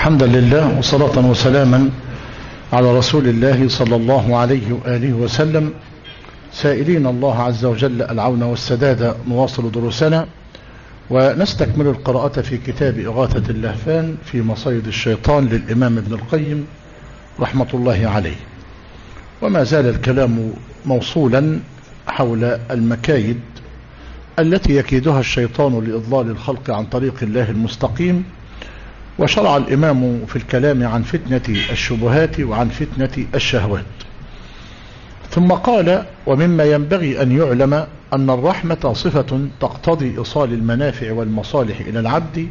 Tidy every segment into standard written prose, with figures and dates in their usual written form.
حمدا لله وصلاة وسلاما على رسول الله صلى الله عليه وآله وسلم، سائلين الله عز وجل العون والسداد. نواصل دروسنا ونستكمل القراءة في كتاب إغاثة اللهفان في مصيد الشيطان للإمام ابن القيم رحمة الله عليه. وما زال الكلام موصولا حول المكايد التي يكيدها الشيطان لإضلال الخلق عن طريق الله المستقيم. وشرع الإمام في الكلام عن فتنة الشبهات وعن فتنة الشهوات، ثم قال: ومما ينبغي أن يعلم أن الرحمة صفة تقتضي إيصال المنافع والمصالح إلى العبد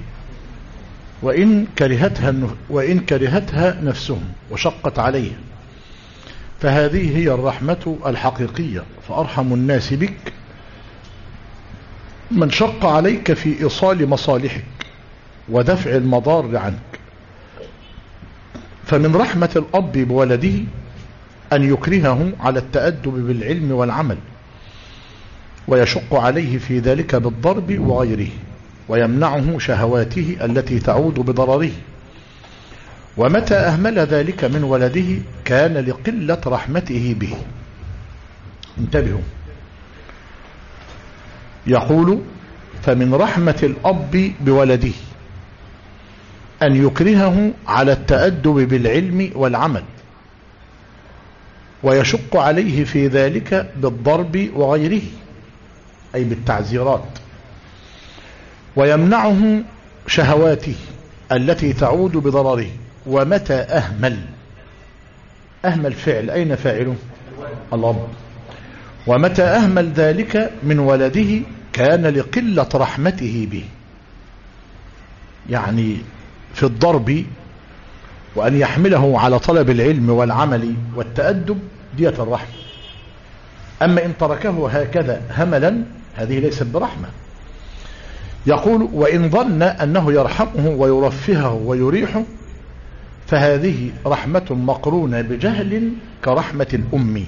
وإن كرهتها نفسهم وشقت عليه، فهذه هي الرحمة الحقيقية. فأرحم الناس بك من شق عليك في إيصال مصالحك ودفع المضار عنك. فمن رحمة الأب بولده أن يكرهه على التأدب بالعلم والعمل، ويشق عليه في ذلك بالضرب وغيره، ويمنعه شهواته التي تعود بضرره. ومتى أهمل ذلك من ولده كان لقلة رحمته به. انتبهوا، يقول: فمن رحمة الأب بولده أن يكرهه على التأدب بالعلم والعمل، ويشق عليه في ذلك بالضرب وغيره، أي بالتعزيرات، ويمنعه شهواته التي تعود بضرره. ومتى أهمل فعل، أين فاعله؟ الأب. ومتى أهمل ذلك من ولده كان لقلة رحمته به، يعني في الضرب وأن يحمله على طلب العلم والعمل والتأدب دية الرحمة. أما إن تركه هكذا هملا هذه ليست برحمة. يقول: وإن ظن أنه يرحمه ويرفهه ويريحه فهذه رحمة مقرونة بجهل كرحمة الأم.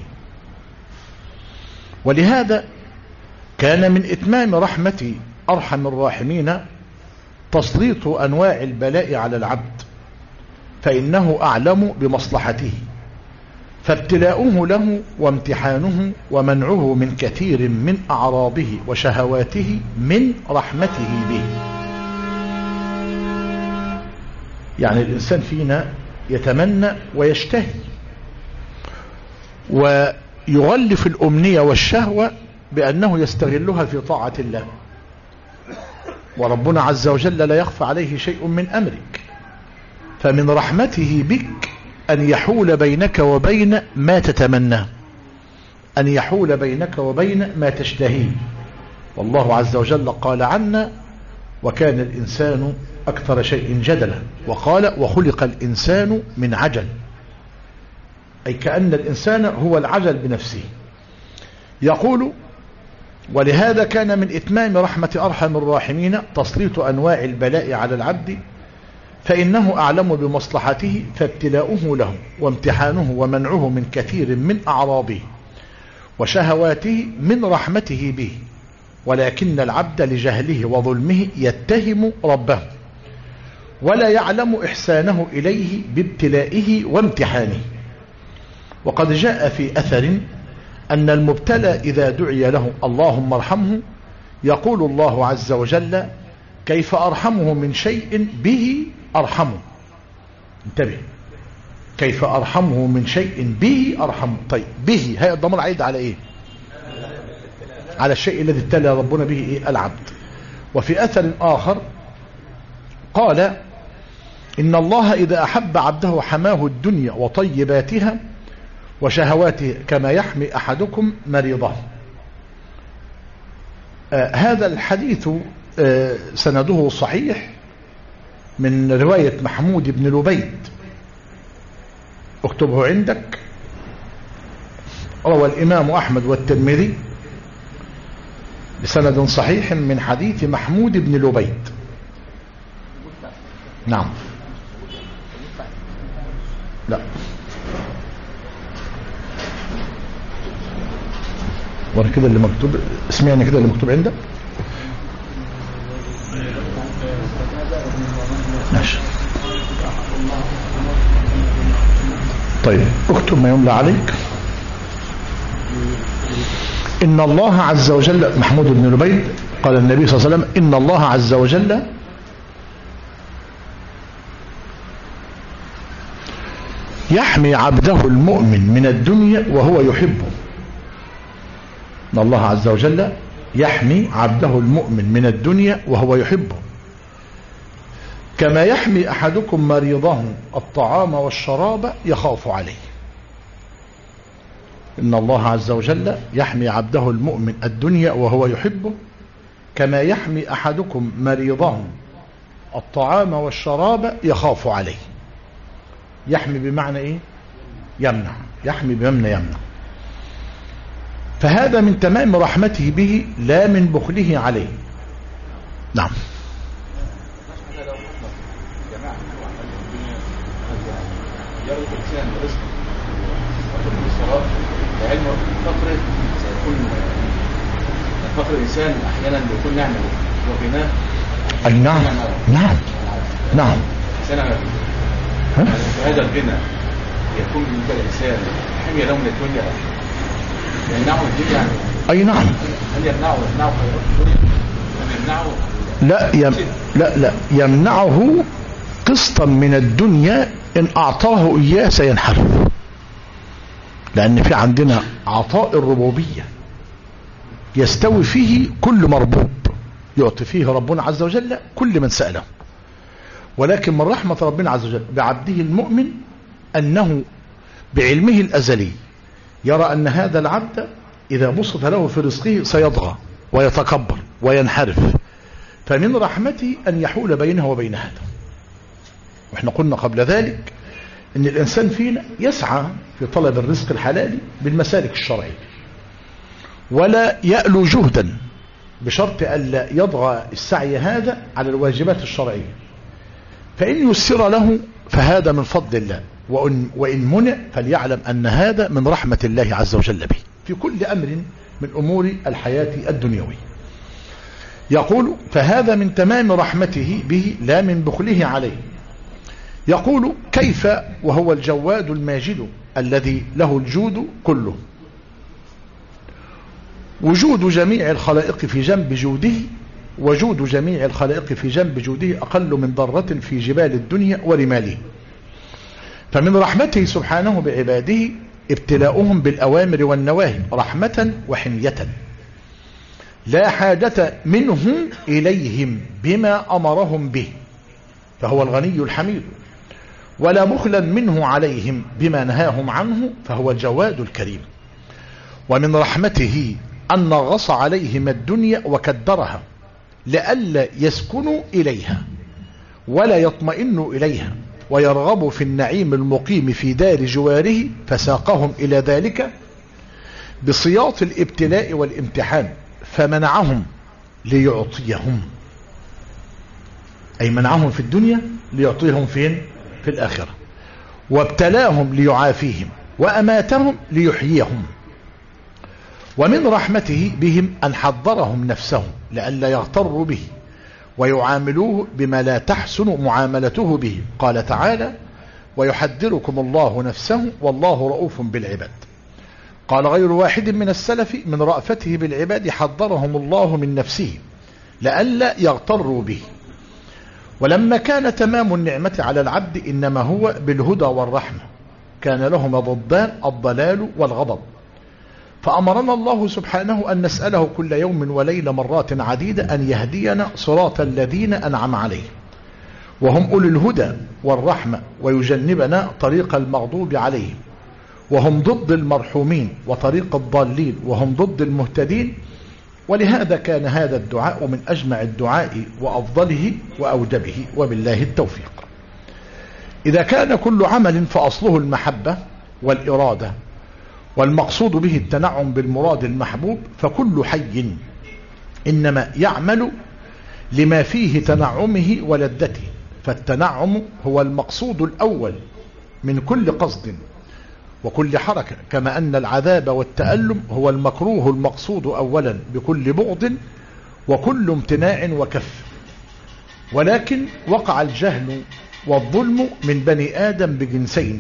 ولهذا كان من إتمام رحمة أرحم الراحمين تسليط أنواع البلاء على العبد، فإنه أعلم بمصلحته، فابتلاؤه له وامتحانه ومنعه من كثير من أعراضه وشهواته من رحمته به. يعني الإنسان فينا يتمنى ويشتهي ويغلف الأمنية والشهوة بأنه يستغلها في طاعة الله، وربنا عز وجل لا يخفى عليه شيء من أمرك. فمن رحمته بك أن يحول بينك وبين ما تتمناه، أن يحول بينك وبين ما تشتهيه. والله عز وجل قال عنا: وكان الإنسان أكثر شيء جدلا. وقال: وخلق الإنسان من عجل، أي كأن الإنسان هو العجل بنفسه. يقول: ولهذا كان من إتمام رحمة أرحم الراحمين تسليط أنواع البلاء على العبد، فإنه أعلم بمصلحته، فابتلاؤه له وامتحانه ومنعه من كثير من أعراضه وشهواته من رحمته به. ولكن العبد لجهله وظلمه يتهم ربه ولا يعلم إحسانه إليه بابتلائه وامتحانه. وقد جاء في أثر أن المبتلى إذا دعي له اللهم ارحمه يقول الله عز وجل: كيف أرحمه من شيء به أرحمه. انتبه، كيف أرحمه من شيء به أرحمه. طيب، به هي الضمير عايد على إيه؟ على الشيء الذي ابتلى ربنا به إيه؟ العبد. وفي أثر آخر قال: إن الله إذا أحب عبده حماه الدنيا وطيباتها وشهواته كما يحمي أحدكم مريضه. هذا الحديث سنده صحيح من رواية محمود بن لبيد، اكتبه عندك. روى الإمام أحمد والترمذي بسند صحيح من حديث محمود بن لبيد. نعم، لا، وانا كده اللي مكتوب، اسمعني كده اللي مكتوب عندك. ماشي. طيب اكتب ما يملى عليك. إن الله عز وجل، محمود بن لبيد قال النبي صلى الله عليه وسلم: إن الله عز وجل يحمي عبده المؤمن من الدنيا وهو يحبه. إن الله عز وجل يحمي عبده المؤمن من الدنيا وهو يحبه، كما يحمي أحدكم مريضه الطعام والشراب يخاف عليه. إن الله عز وجل يحمي عبده المؤمن الدنيا وهو يحبه، كما يحمي أحدكم مريضه الطعام والشراب يخاف عليه. يحمي بمعنى إيه؟ يمنع. يحمي بمعنى يمنع. فهذا من تمام رحمته به لا من بخله عليه. نعم. فقر الإنسان أحيانا بيكون نعمة وغناه. أي نعم. نعم نعم. هذا الغنى يكون بالنسبة للإنسان حمية له من الدنيا، يمنعه الدنيا. أي نعم. هل يمنعه خيرات الدنيا؟ يمنعه؟ لا يمنعه قسطا من الدنيا إن أعطاه إياه سينحرف، لأن في عندنا عطاء الربوبية يستوي فيه كل مربوب، يعطي فيه ربنا عز وجل كل من سأله. ولكن من رحمة ربنا عز وجل بعبده المؤمن أنه بعلمه الأزلي يرى أن هذا العبد إذا بسط له في رزقه سيطغى ويتكبر وينحرف، فمن رحمته أن يحول بينه وبين هذا. وإحنا قلنا قبل ذلك أن الإنسان فينا يسعى في طلب الرزق الحلالي بالمسالك الشرعية، ولا يألو جهدا بشرط ألا يضغى السعي هذا على الواجبات الشرعية. فإن يسر له فهذا من فضل الله، وإن منع فليعلم أن هذا من رحمة الله عز وجل به في كل أمر من أمور الحياة الدنيوية. يقول: فهذا من تمام رحمته به لا من بخله عليه. يقول: كيف وهو الجواد الماجد الذي له الجود كله، وجود جميع الخلائق في جنب جوده، وجود جميع الخلائق في جنب جوده أقل من ذرة في جبال الدنيا ورماله. فمن رحمته سبحانه بعباده ابتلاؤهم بالأوامر والنواهي رحمة وحمية، لا حاجة منه إليهم بما أمرهم به، فهو الغني الحميد، ولا بخلا منه عليهم بما نهاهم عنه، فهو الجواد الكريم. ومن رحمته أن نغص عليهم الدنيا وكدرها لئلا يسكنوا إليها ولا يطمئنوا إليها ويرغبوا في النعيم المقيم في دار جواره، فساقهم إلى ذلك بسياط الابتلاء والامتحان، فمنعهم ليعطيهم، أي منعهم في الدنيا ليعطيهم فين؟ في الآخرة. وابتلاهم ليعافيهم، وأماتهم ليحييهم. ومن رحمته بهم أن حضرهم نفسهم لئلا يغتروا به ويعاملوه بما لا تحسن معاملته به. قال تعالى: ويحذركم الله نفسه والله رؤوف بالعباد. قال غير واحد من السلف: من رأفته بالعباد حذرهم الله من نفسه لئلا يغتروا به. ولما كان تمام النعمة على العبد إنما هو بالهدى والرحمة، كان لهما ضدان: الضلال والغضب. فأمرنا الله سبحانه أن نسأله كل يوم وليلة مرات عديدة أن يهدينا صراط الذين أنعم عليهم، وهم أولي الهدى والرحمة، ويجنبنا طريق المغضوب عليهم، وهم ضد المرحومين، وطريق الضالين، وهم ضد المهتدين. ولهذا كان هذا الدعاء من أجمع الدعاء وأفضله وأوجبه، وبالله التوفيق. إذا كان كل عمل فأصله المحبة والإرادة، والمقصود به التنعم بالمراد المحبوب، فكل حي إنما يعمل لما فيه تنعمه ولذته، فالتنعم هو المقصود الأول من كل قصد وكل حركة، كما أن العذاب والتألم هو المكروه المقصود أولا بكل بغض وكل امتناع وكف. ولكن وقع الجهل والظلم من بني آدم بجنسين،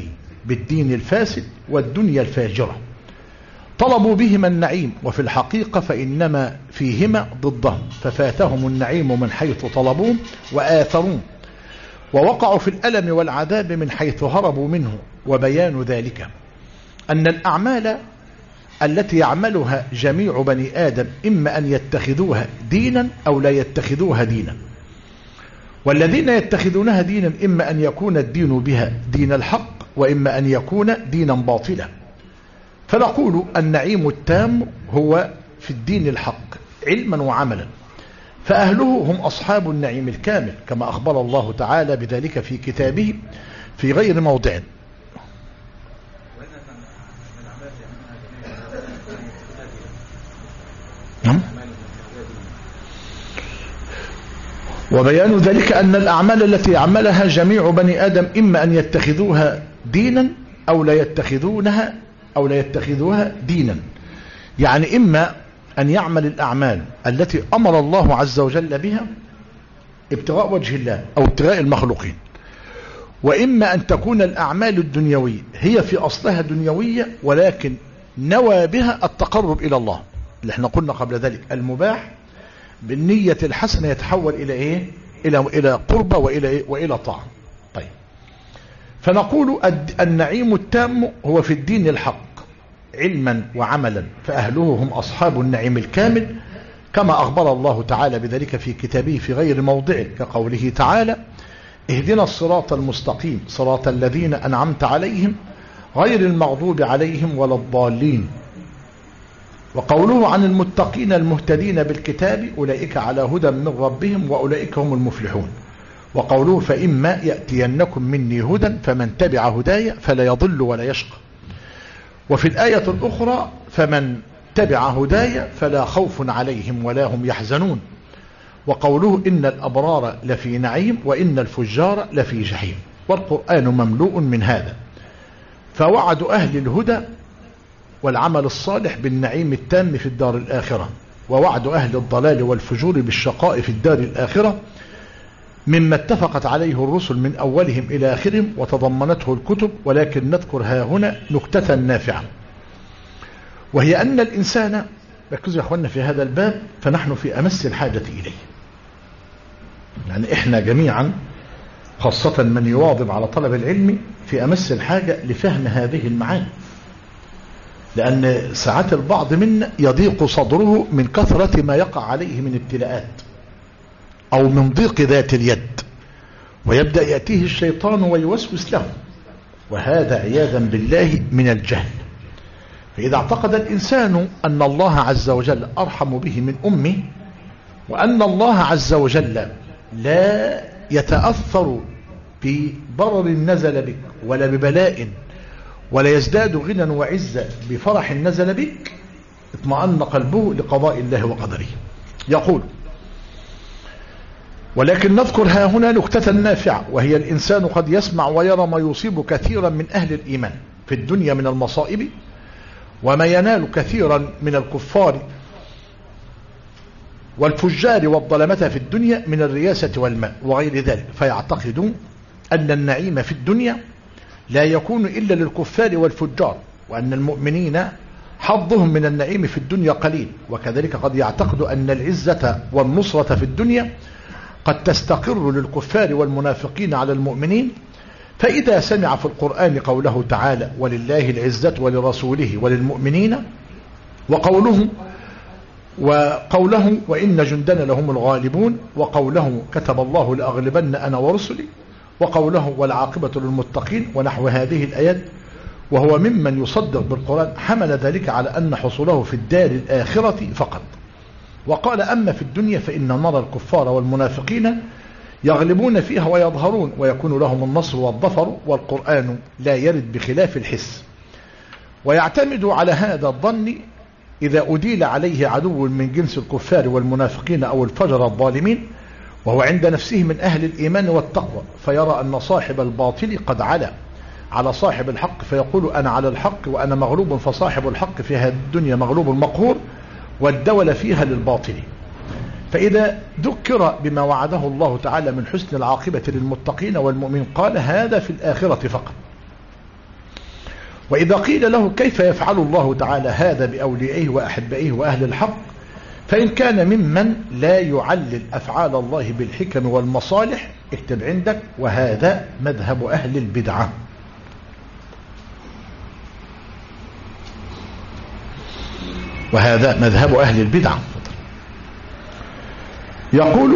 بالدين الفاسد والدنيا الفاجرة. طلبوا بهما النعيم، وفي الحقيقة فإنما فيهما ضدهم، ففاتهم النعيم من حيث طلبوه وآثروه، ووقعوا في الألم والعذاب من حيث هربوا منه. وبيان ذلك أن الأعمال التي يعملها جميع بني آدم إما أن يتخذوها دينا أو لا يتخذوها دينا، والذين يتخذونها دينا إما أن يكون الدين بها دين الحق، وإما أن يكون دينا باطلا. فنقول النعيم التام هو في الدين الحق علما وعملا، فأهله هم أصحاب النعيم الكامل، كما أخبر الله تعالى بذلك في كتابه في غير موضع. وبيان ذلك أن الأعمال التي يعملها جميع بني آدم إما أن يتخذوها دينا أو لا يتخذوها دينا، يعني إما أن يعمل الأعمال التي أمر الله عز وجل بها ابتغاء وجه الله أو ابتغاء المخلوقين، وإما أن تكون الأعمال الدنيوية هي في أصلها دنيوية ولكن نوى بها التقرب إلى الله، اللي احنا قلنا قبل ذلك المباح بالنية الحسنة يتحول إلى إيه؟ إلى قربة وإلى طاعة. طيب، فنقول النعيم التام هو في الدين الحق علما وعملا، فأهله هم أصحاب النعيم الكامل، كما أخبر الله تعالى بذلك في كتابه في غير موضعه، كقوله تعالى: اهدنا الصراط المستقيم صراط الذين أنعمت عليهم غير المغضوب عليهم ولا الضالين. وقوله عن المتقين المهتدين بالكتاب أولئك على هدى من ربهم وأولئك هم المفلحون. وقوله: فإما يأتينكم مني هدى فمن تبع هداي فلا يضل ولا يشقى. وفي الآية الأخرى: فمن تبع هداي فلا خوف عليهم ولا هم يحزنون. وقوله: إن الأبرار لفي نعيم وإن الفجار لفي جحيم. والقرآن مملوء من هذا، فوعد أهل الهدى والعمل الصالح بالنعيم التام في الدار الآخرة، ووعد أهل الضلال والفجور بالشقاء في الدار الآخرة، مما اتفقت عليه الرسل من أولهم إلى آخرهم وتضمنته الكتب. ولكن نذكر ها هنا نكتة نافعة، وهي أن الإنسان، ركزوا يا أخوانا في هذا الباب، فنحن في أمس الحاجة إليه. يعني إحنا جميعا خاصة من يواظب على طلب العلم في أمس الحاجة لفهم هذه المعاني، لأن ساعات البعض منا يضيق صدره من كثرة ما يقع عليه من ابتلاءات أو من ضيق ذات اليد، ويبدأ يأتيه الشيطان ويوسوس له، وهذا عياذا بالله من الجهل. فإذا اعتقد الإنسان أن الله عز وجل أرحم به من أمه، وأن الله عز وجل لا يتأثر بضرر نزل بك ولا ببلاء، ولا يزداد غنى وعزة بفرح نزل بك، اطمأن قلبه لقضاء الله وقدره. يقول: ولكن نذكر ها هنا نكتة نافعة، وهي الإنسان قد يسمع ويرى ما يصيب كثيرا من أهل الإيمان في الدنيا من المصائب، وما ينال كثيرا من الكفار والفجار والظلمة في الدنيا من الرياسة والمال وغير ذلك، فيعتقدون أن النعيم في الدنيا لا يكون إلا للكفار والفجار، وأن المؤمنين حظهم من النعيم في الدنيا قليل. وكذلك قد يعتقد أن العزة والنصرة في الدنيا قد تستقر للكفار والمنافقين على المؤمنين. فإذا سمع في القرآن قوله تعالى: ولله العزة ولرسوله وللمؤمنين، وقوله وإن جندنا لهم الغالبون، وقوله: كتب الله لأغلبن أنا ورسلي، وقوله: والعاقبة للمتقين، ونحو هذه الآيات، وهو ممن يصدق بالقرآن، حمل ذلك على أن حصوله في الدار الآخرة فقط. وقال: أما في الدنيا فإن نرى الكفار والمنافقين يغلبون فيها ويظهرون ويكون لهم النصر والظفر، والقرآن لا يرد بخلاف الحس. ويعتمد على هذا الظن إذا أديل عليه عدو من جنس الكفار والمنافقين أو الفجر الظالمين، وهو عند نفسه من أهل الإيمان والتقوى، فيرى أن صاحب الباطل قد علا على صاحب الحق، فيقول: أنا على الحق وأنا مغلوب، فصاحب الحق في هذه الدنيا مغلوب مقهور، والدولة فيها للباطل. فإذا ذكر بما وعده الله تعالى من حسن العاقبة للمتقين والمؤمنين، قال: هذا في الآخرة فقط. وإذا قيل له كيف يفعل الله تعالى هذا بأوليائه وأحبائه وأهل الحق، فإن كان ممن لا يعلل أفعال الله بالحكم والمصالح، اكتب عندك: وهذا مذهب أهل البدعة. وهذا مذهب أهل البدعة. يقول: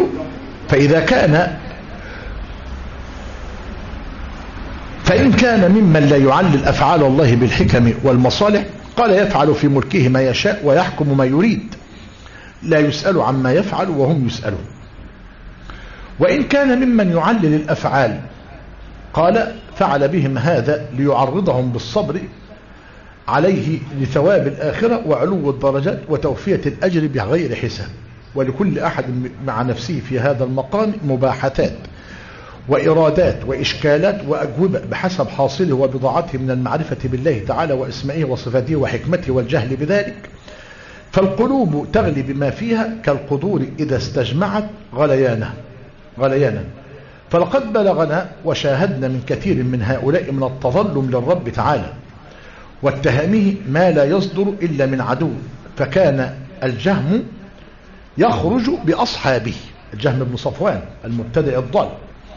فإن كان ممن لا يعلل أفعال الله بالحكم والمصالح، قال: يفعل في ملكه ما يشاء ويحكم ما يريد، لا يسأل عما يفعل وهم يسألون. وإن كان ممن يعلل الأفعال، قال: فعل بهم هذا ليعرضهم بالصبر عليه لثواب الآخرة وعلو الدرجات وتوفية الأجر بغير حساب، ولكل أحد مع نفسه في هذا المقام مباحثات وإرادات وإشكالات وأجوبة بحسب حاصله وبضاعته من المعرفة بالله تعالى واسمائه وصفاته وحكمته والجهل بذلك. فالقلوب تغلي بما فيها كالقدور إذا استجمعت غليانا. فلقد بلغنا وشاهدنا من كثير من هؤلاء من التظلم للرب تعالى واتهامه ما لا يصدر إلا من عدو، فكان الجهم يخرج بأصحابه، الجهم بن صفوان المبتدع الضال،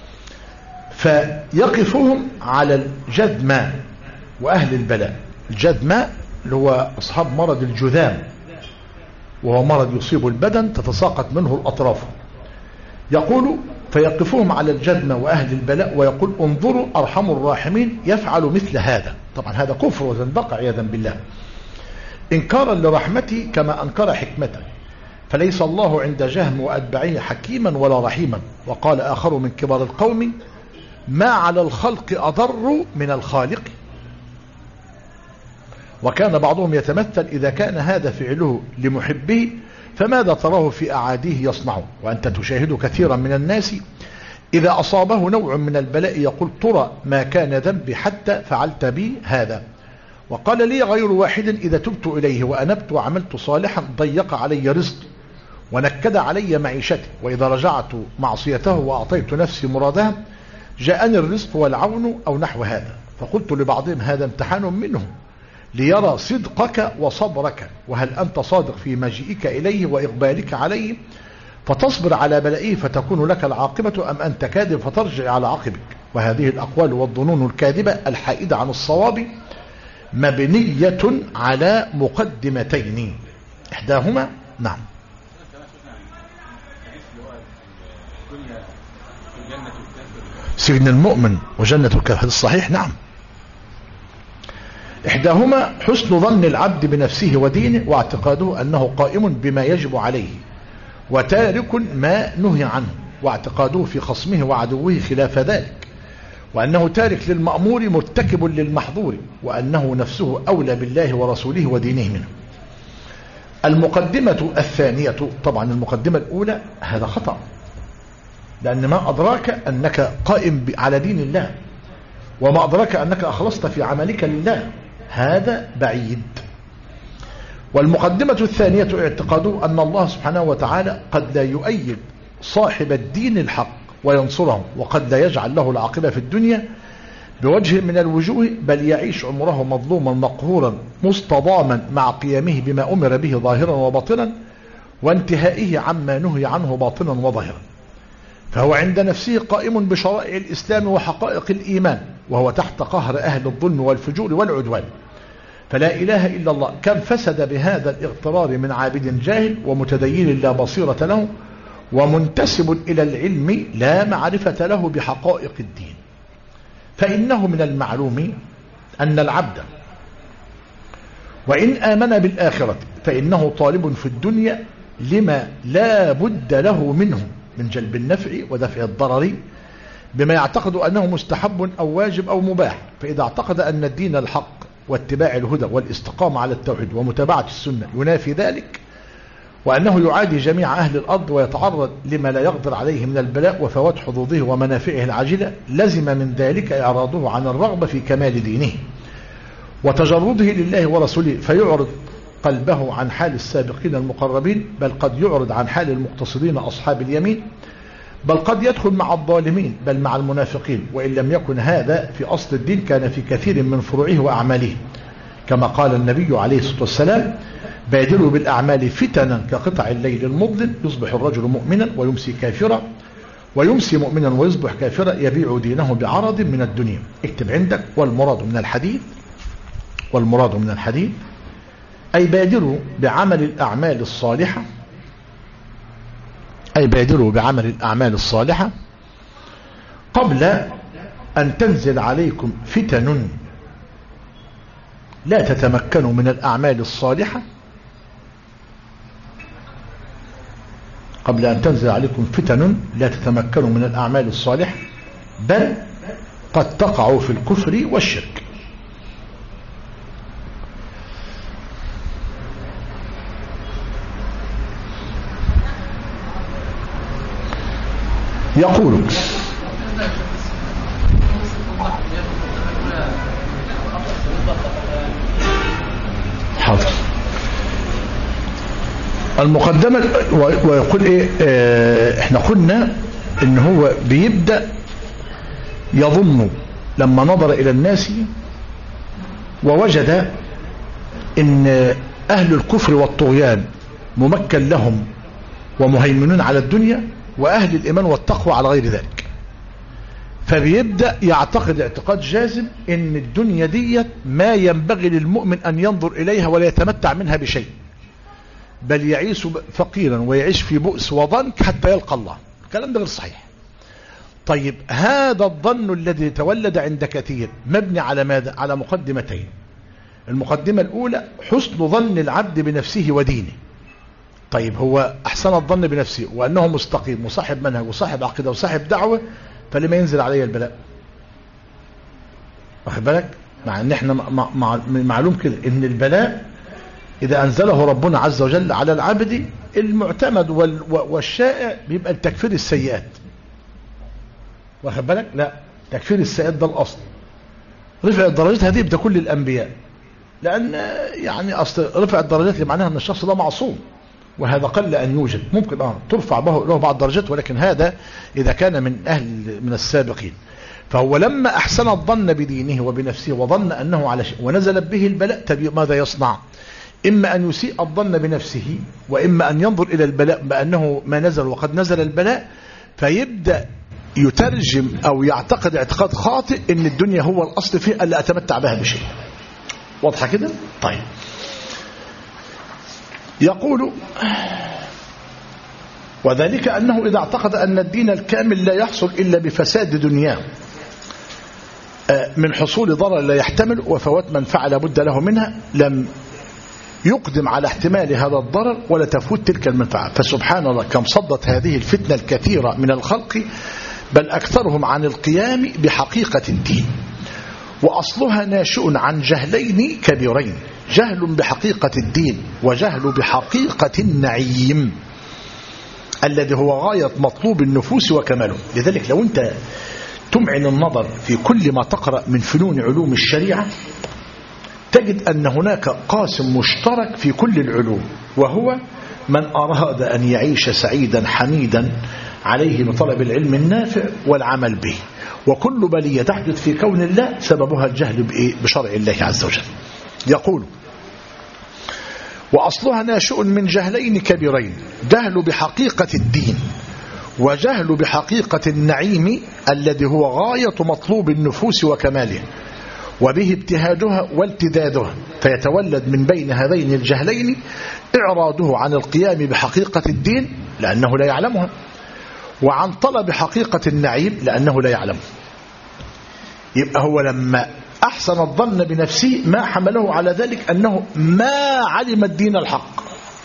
فيقفهم على الجذم وأهل البلاء. الجذم اللي هو أصحاب مرض الجذام، وهو مرض يصيب البدن تتساقط منه الأطراف. يقول: فيقفهم على الجذم وأهل البلاء ويقول: انظروا أرحم الراحمين يفعل مثل هذا. طبعا هذا كفر وزندقة عياذا بالله، إنكارا لرحمته كما أنكر حكمته، فليس الله عند جهم وأتبعه حكيما ولا رحيما. وقال آخر من كبار القوم: ما على الخلق أضر من الخالق. وكان بعضهم يتمثل: إذا كان هذا فعله لمحبه فماذا تراه في أعاديه يصنعه؟ وأنت تشاهد كثيرا من الناس إذا أصابه نوع من البلاء يقول: ترى ما كان ذنبي حتى فعلت بي هذا. وقال لي غير واحد: إذا تبت إليه وأنبت وعملت صالحا ضيق علي رزقي ونكد علي معيشتي، وإذا رجعت معصيته وأعطيت نفسي مرادها جاءني الرزق والعون أو نحو هذا. فقلت لبعضهم: هذا امتحان منه ليرى صدقك وصبرك، وهل أنت صادق في مجيئك إليه وإقبالك عليه فتصبر على بلائه فتكون لك العاقبة، أم أنت كاذب فترجع على عقبك؟ وهذه الأقوال والظنون الكاذبة الحائدة عن الصواب مبنية على مقدمتين، إحداهما نعم سجن المؤمن وجنة الكافر، الصحيح نعم. إحداهما حسن ظن العبد بنفسه ودينه واعتقاده أنه قائم بما يجب عليه وتارك ما نهي عنه، واعتقاده في خصمه وعدوه خلاف ذلك، وأنه تارك للمأمور مرتكب للمحظور، وأنه نفسه أولى بالله ورسوله ودينه منه. المقدمة الثانية، طبعا المقدمة الأولى هذا خطأ، لأن ما أدراك أنك قائم على دين الله، وما أدراك أنك أخلصت في عملك لله، هذا بعيد. والمقدمة الثانية اعتقاده أن الله سبحانه وتعالى قد لا يؤيد صاحب الدين الحق وينصره، وقد لا يجعل له العاقبة في الدنيا بوجه من الوجوه، بل يعيش عمره مظلوما مقهورا مستضاما مع قيامه بما أمر به ظاهرا وباطنا، وانتهائه عما نهي عنه باطنا وظاهرا. فهو عند نفسه قائم بشرائع الإسلام وحقائق الإيمان، وهو تحت قهر أهل الظلم والفجور والعدوان. فلا إله إلا الله. كم فسد بهذا الاغترار من عابد جاهل ومتدين لا بصيرة له ومنتسب إلى العلم لا معرفة له بحقائق الدين. فإنه من المعلوم أن العبد وإن آمن بالآخرة فإنه طالب في الدنيا لما لا بد له منه من جلب النفع ودفع الضرر، بما يعتقد أنه مستحب أو واجب أو مباح. فإذا اعتقد أن الدين الحق واتباع الهدى والاستقامة على التوحيد ومتابعة السنة ينافي ذلك، وأنه يعادي جميع أهل الأرض ويتعرض لما لا يقدر عليه من البلاء وفوات حظوظه ومنافعه العاجلة، لزم من ذلك إعراضه عن الرغبة في كمال دينه وتجرده لله ورسوله، فيعرض قلبه عن حال السابقين المقربين، بل قد يعرض عن حال المقتصدين أصحاب اليمين، بل قد يدخل مع الظالمين بل مع المنافقين، وإن لم يكن هذا في أصل الدين كان في كثير من فروعه وأعماله، كما قال النبي عليه الصلاة والسلام: بادروا بالأعمال فتنا كقطع الليل المظلم، يصبح الرجل مؤمنا ويمسي كافرا، ويمسي مؤمنا ويصبح كافرا، يبيع دينه بعرض من الدنيا. اكتب عندك: والمراد من الحديث أي بادروا بعمل الأعمال الصالحة قبل أن تنزل عليكم فتن لا تتمكنوا من الأعمال الصالحة، بل قد تقعوا في الكفر والشرك. يقول: حاضر. المقدمة ويقول احنا قلنا ان هو بيبدأ يظن لما نظر الى الناس ووجد ان اهل الكفر والطغيان ممكن لهم ومهيمنون على الدنيا، واهل الايمان والتقوى على غير ذلك، فبيبدأ يعتقد اعتقاد جازم ان الدنيا ديت ما ينبغي للمؤمن ان ينظر اليها ولا يتمتع منها بشيء، بل يعيش فقيرا ويعيش في بؤس وضنك حتى يلقى الله. الكلام ده غير صحيح. طيب هذا الظن الذي تولد عند كثير مبني على ماذا؟ على مقدمتين. المقدمة الأولى: حسن ظن العبد بنفسه ودينه. طيب هو أحسن الظن بنفسه وأنه مستقيم وصاحب منهج وصاحب عقيدة وصاحب دعوة، فلما ينزل عليه البلاء؟ واخد بالك؟ مع ان احنا معلوم كده ان البلاء إذا أنزله ربنا عز وجل على العبد المعتمد والشائع بيبقى التكفير السيئات. واخد بالك؟ لا، تكفير السيئات ده الأصل. رفع الدرجات هذه بدأ كل الأنبياء، لأن يعني أصل رفع الدرجات اللي معناها أن الشخص ده معصوم، وهذا قل أن يوجد. ممكن ترفع له بعض الدرجات، ولكن هذا إذا كان من السابقين. فهو لما أحسن الظن بدينه وبنفسه وظن أنه على شيء ونزل به البلاء، ماذا يصنع؟ إما أن يسيء الظن بنفسه، وإما أن ينظر إلى البلاء بأنه ما نزل وقد نزل البلاء، فيبدأ يترجم أو يعتقد اعتقاد خاطئ إن الدنيا هو الأصل فيه ألا أتمتع بها بشيء. واضحة كده؟ طيب. يقول: وذلك أنه إذا اعتقد أن الدين الكامل لا يحصل إلا بفساد دنياه من حصول ضرر لا يحتمل وفوات منفعة لا بد له منها، لم يقدم على احتمال هذا الضرر ولا تفوت تلك المنفعة. فسبحان الله كم صدت هذه الفتنة الكثيرة من الخلق، بل أكثرهم عن القيام بحقيقة الدين. وأصلها ناشئ عن جهلين كبيرين: جهل بحقيقة الدين، وجهل بحقيقة النعيم الذي هو غاية مطلوب النفوس وكماله. لذلك لو أنت تمعن النظر في كل ما تقرأ من فنون علوم الشريعة تجد أن هناك قاسم مشترك في كل العلوم، وهو من أراد أن يعيش سعيدا حميدا عليه بطلب العلم النافع والعمل به. وكل بلية تحدث في كون الله سببها الجهل بشرع الله عز وجل. يقول: وأصلها ناشئ من جهلين كبيرين: جهل بحقيقة الدين، وجهل بحقيقة النعيم الذي هو غاية مطلوب النفوس وكماله، وبه ابتهاجها والتدادها. فيتولد من بين هذين الجهلين إعراضه عن القيام بحقيقة الدين لأنه لا يعلمها، وعن طلب حقيقة النعيم لأنه لا يعلمه. يبقى هو لما أحسن الظن بنفسه ما حمله على ذلك أنه ما علم الدين الحق،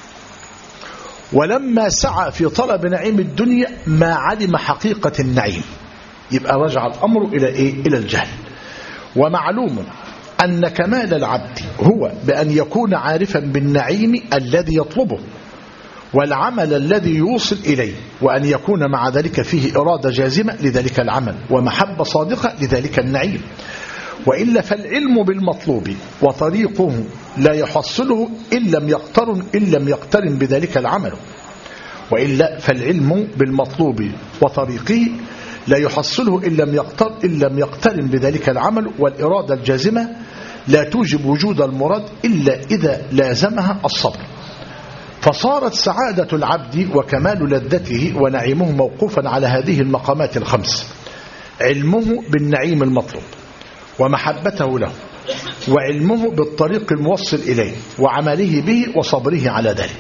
ولما سعى في طلب نعيم الدنيا ما علم حقيقة النعيم. يبقى رجع الأمر إلى الجهل. ومعلوم أن كمال العبد هو بأن يكون عارفا بالنعيم الذي يطلبه والعمل الذي يوصل إليه، وأن يكون مع ذلك فيه إرادة جازمة لذلك العمل ومحبة صادقة لذلك النعيم. وإلا فالعلم بالمطلوب وطريقه لا يحصله إن لم يقترن بذلك العمل. وإلا فالعلم بالمطلوب وطريقه لا يحصله إن لم يقترن بذلك العمل، والإرادة الجازمة لا توجب وجود المراد إلا إذا لازمها الصبر. فصارت سعادة العبد وكمال لذته ونعيمه موقوفا على هذه المقامات الخمس: علمه بالنعيم المطلوب، ومحبته له، وعلمه بالطريق الموصل إليه، وعمله به، وصبره على ذلك.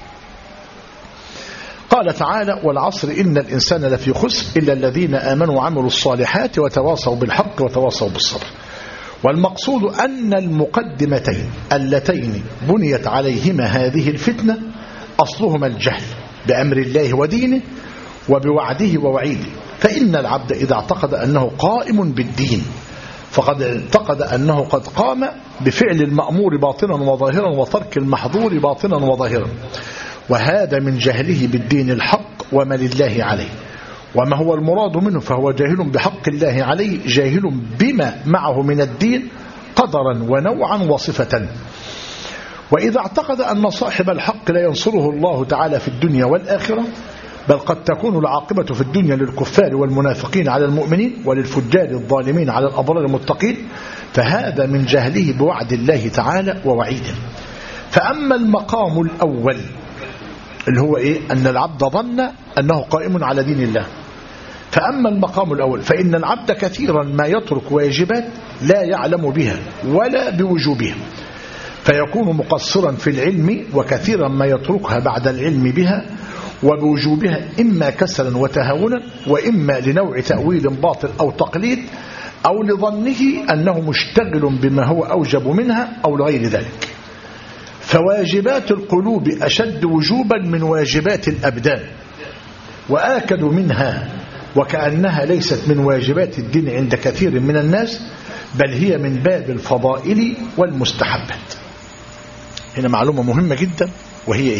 قال تعالى: والعصر إن الإنسان لفي خسر إلا الذين آمنوا وعملوا الصالحات وتواصوا بالحق وتواصوا بالصبر. والمقصود أن المقدمتين اللتين بنيت عليهما هذه الفتنة أصلهما الجهل بأمر الله ودينه وبوعده ووعيده. فإن العبد إذا اعتقد أنه قائم بالدين فقد اعتقد أنه قد قام بفعل المأمور باطنا وظاهرا وترك المحظور باطنا وظاهرا، وهذا من جهله بالدين الحق وما لله عليه. وما هو المراد منه فهو جاهل بحق الله عليه، جاهل بما معه من الدين قدرا ونوعا وصفة. وإذا اعتقد أن صاحب الحق لا ينصره الله تعالى في الدنيا والآخرة، بل قد تكون العاقبة في الدنيا للكفار والمنافقين على المؤمنين، وللفجار الظالمين على الأبرار المتقين، فهذا من جهله بوعد الله تعالى ووعيده. فأما المقام الأول اللي هو أن العبد ظن أنه قائم على دين الله، فأما المقام الأول فإن العبد كثيرا ما يترك واجبات لا يعلم بها ولا بوجوبها، فيكون مقصرا في العلم، وكثيرا ما يتركها بعد العلم بها وبوجوبها، إما كسلا وتهاونا، وإما لنوع تأويل باطل أو تقليد، أو لظنه أنه مشتغل بما هو أوجب منها، أو لغير ذلك. فواجبات القلوب أشد وجوبا من واجبات الأبدان، وآكد منها، وكأنها ليست من واجبات الدين عند كثير من الناس، بل هي من باب الفضائل والمستحبات. هنا معلومة مهمة جدا، وهي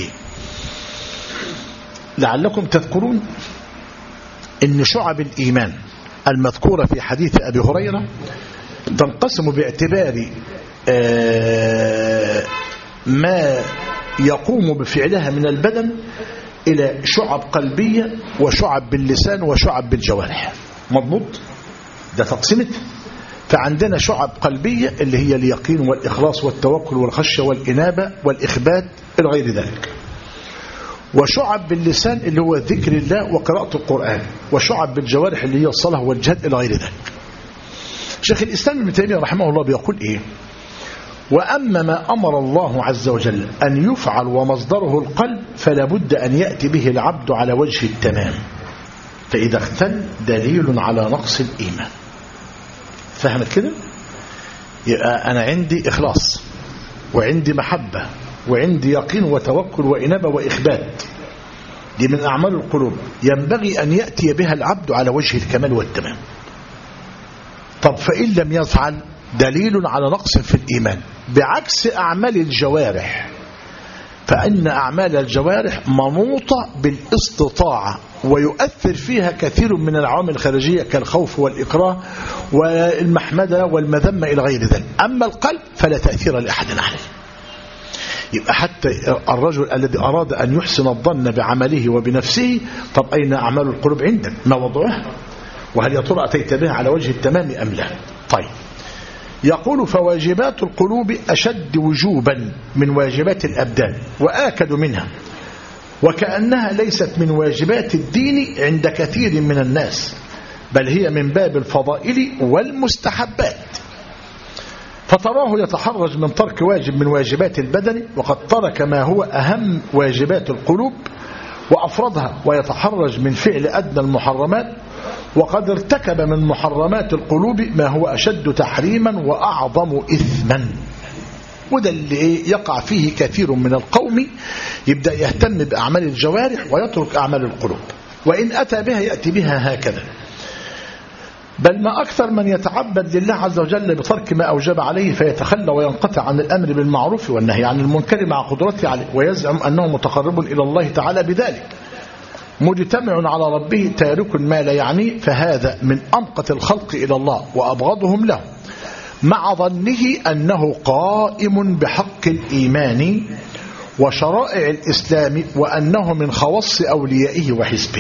لعلكم تذكرون إن شعب الإيمان المذكورة في حديث أبي هريرة تنقسم باعتبار ما يقوم بفعلها من البدن إلى شعب قلبية وشعب باللسان وشعب بالجوارح. مضبوط؟ ده تقسيمته. فعندنا شعب قلبية اللي هي اليقين والإخلاص والتوكل والخشية والإنابة والإخبات إلى غير ذلك، وشعب باللسان اللي هو ذكر الله وقراءة القرآن، وشعب بالجوارح اللي هي الصلاة والجهاد إلى غير ذلك. شيخ الإسلام ابن تيمية رحمه الله بيقول وأما ما أمر الله عز وجل أن يفعل ومصدره القلب فلا بد أن يأتي به العبد على وجه التمام، فإذا اختل دليل على نقص الإيمان. فهمت كده؟ يبقى أنا عندي إخلاص، وعندي محبة، وعندي يقين وتوكل وإنابة وإخبات، دي من أعمال القلوب ينبغي أن يأتي بها العبد على وجه الكمال والتمام. طب فإن لم يفعل دليل على نقص في الإيمان، بعكس أعمال الجوارح، فإن أعمال الجوارح منوطة بالاستطاعة، ويؤثر فيها كثير من العوامل الخارجية كالخوف والإكراه والمحمدة والمذمة إلى غير ذلك. أما القلب فلا تأثير لأحد عليه. يبقى حتى الرجل الذي أراد أن يحسن الظن بعمله وبنفسه، طب أين أعمال القلوب عندك؟ ما وضعها؟ وهل يا ترى أتيت بها على وجه التمام أم لا؟ طيب، يقول فواجبات القلوب أشد وجوبا من واجبات الأبدان، وآكد منها، وكأنها ليست من واجبات الدين عند كثير من الناس، بل هي من باب الفضائل والمستحبات. فتراه يتحرج من ترك واجب من واجبات البدن، وقد ترك ما هو أهم واجبات القلوب وأفرضها، ويتحرج من فعل أدنى المحرمات، وقد ارتكب من محرمات القلوب ما هو أشد تحريما وأعظم إثما. وده اللي يقع فيه كثير من القوم، يبدأ يهتم بأعمال الجوارح ويترك أعمال القلوب، وإن أتى بها يأتي بها هكذا. بل ما أكثر من يتعبد لله عز وجل بترك ما أوجب عليه، فيتخلى وينقطع عن الأمر بالمعروف والنهي عن المنكر مع قدرته عليه، ويزعم أنه متقرب إلى الله تعالى بذلك، مجتمع على ربه تارك ما لا يعنيه، فهذا من أمقت الخلق إلى الله وأبغضهم له، مع ظنه أنه قائم بحق الإيمان وشرائع الإسلام وأنه من خواص أوليائه وحزبه.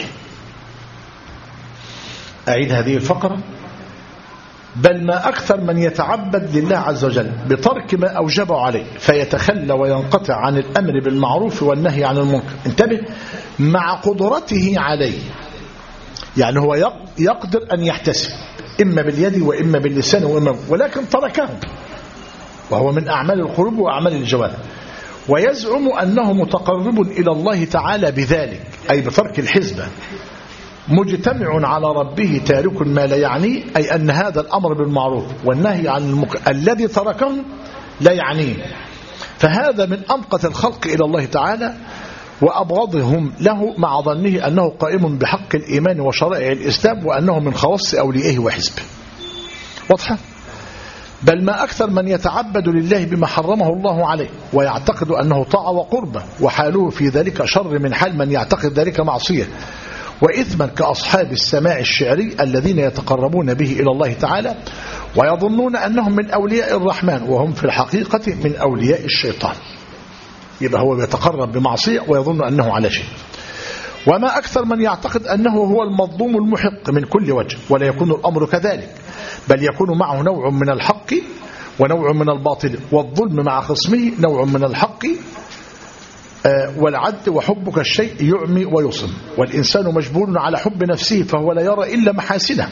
أعيد هذه الفقرة: بل ما أكثر من يتعبد لله عز وجل بترك ما أوجبه عليه فيتخلى وينقطع عن الأمر بالمعروف والنهي عن المنكر. انتبه: مع قدرته عليه، يعني هو يقدر أن يحتسب إما باليد وإما باللسان ولكن تركه، وهو من أعمال القلوب وأعمال الجوارح، ويزعم أنه متقرب إلى الله تعالى بذلك، أي بترك الحزبة، مجتمع على ربه تارك ما لا يعنيه، أي أن هذا الأمر بالمعروف والنهي عن المنكر الذي تركه لا يعنيه، فهذا من أمقت الخلق إلى الله تعالى وأبغضهم له، مع ظنه أنه قائم بحق الإيمان وشرائع الإسلام وأنه من خواص أوليائه وحزبه. واضحة؟ بل ما أكثر من يتعبد لله بما حرمه الله عليه ويعتقد أنه طاعة وقربة، وحاله في ذلك شر من حال من يعتقد ذلك معصية وإثما، كأصحاب السماع الشعري الذين يتقربون به إلى الله تعالى ويظنون أنهم من أولياء الرحمن وهم في الحقيقة من أولياء الشيطان. يبقى هو يتقرب بمعصية ويظن أنه على شيء. وما أكثر من يعتقد أنه هو المظلوم المحق من كل وجه، ولا يكون الأمر كذلك، بل يكون معه نوع من الحق ونوع من الباطل، والظلم مع خصمه نوع من الحق والعدل، وحبك الشيء يعمي ويصم، والإنسان مجبول على حب نفسه فهو لا يرى إلا محاسنه،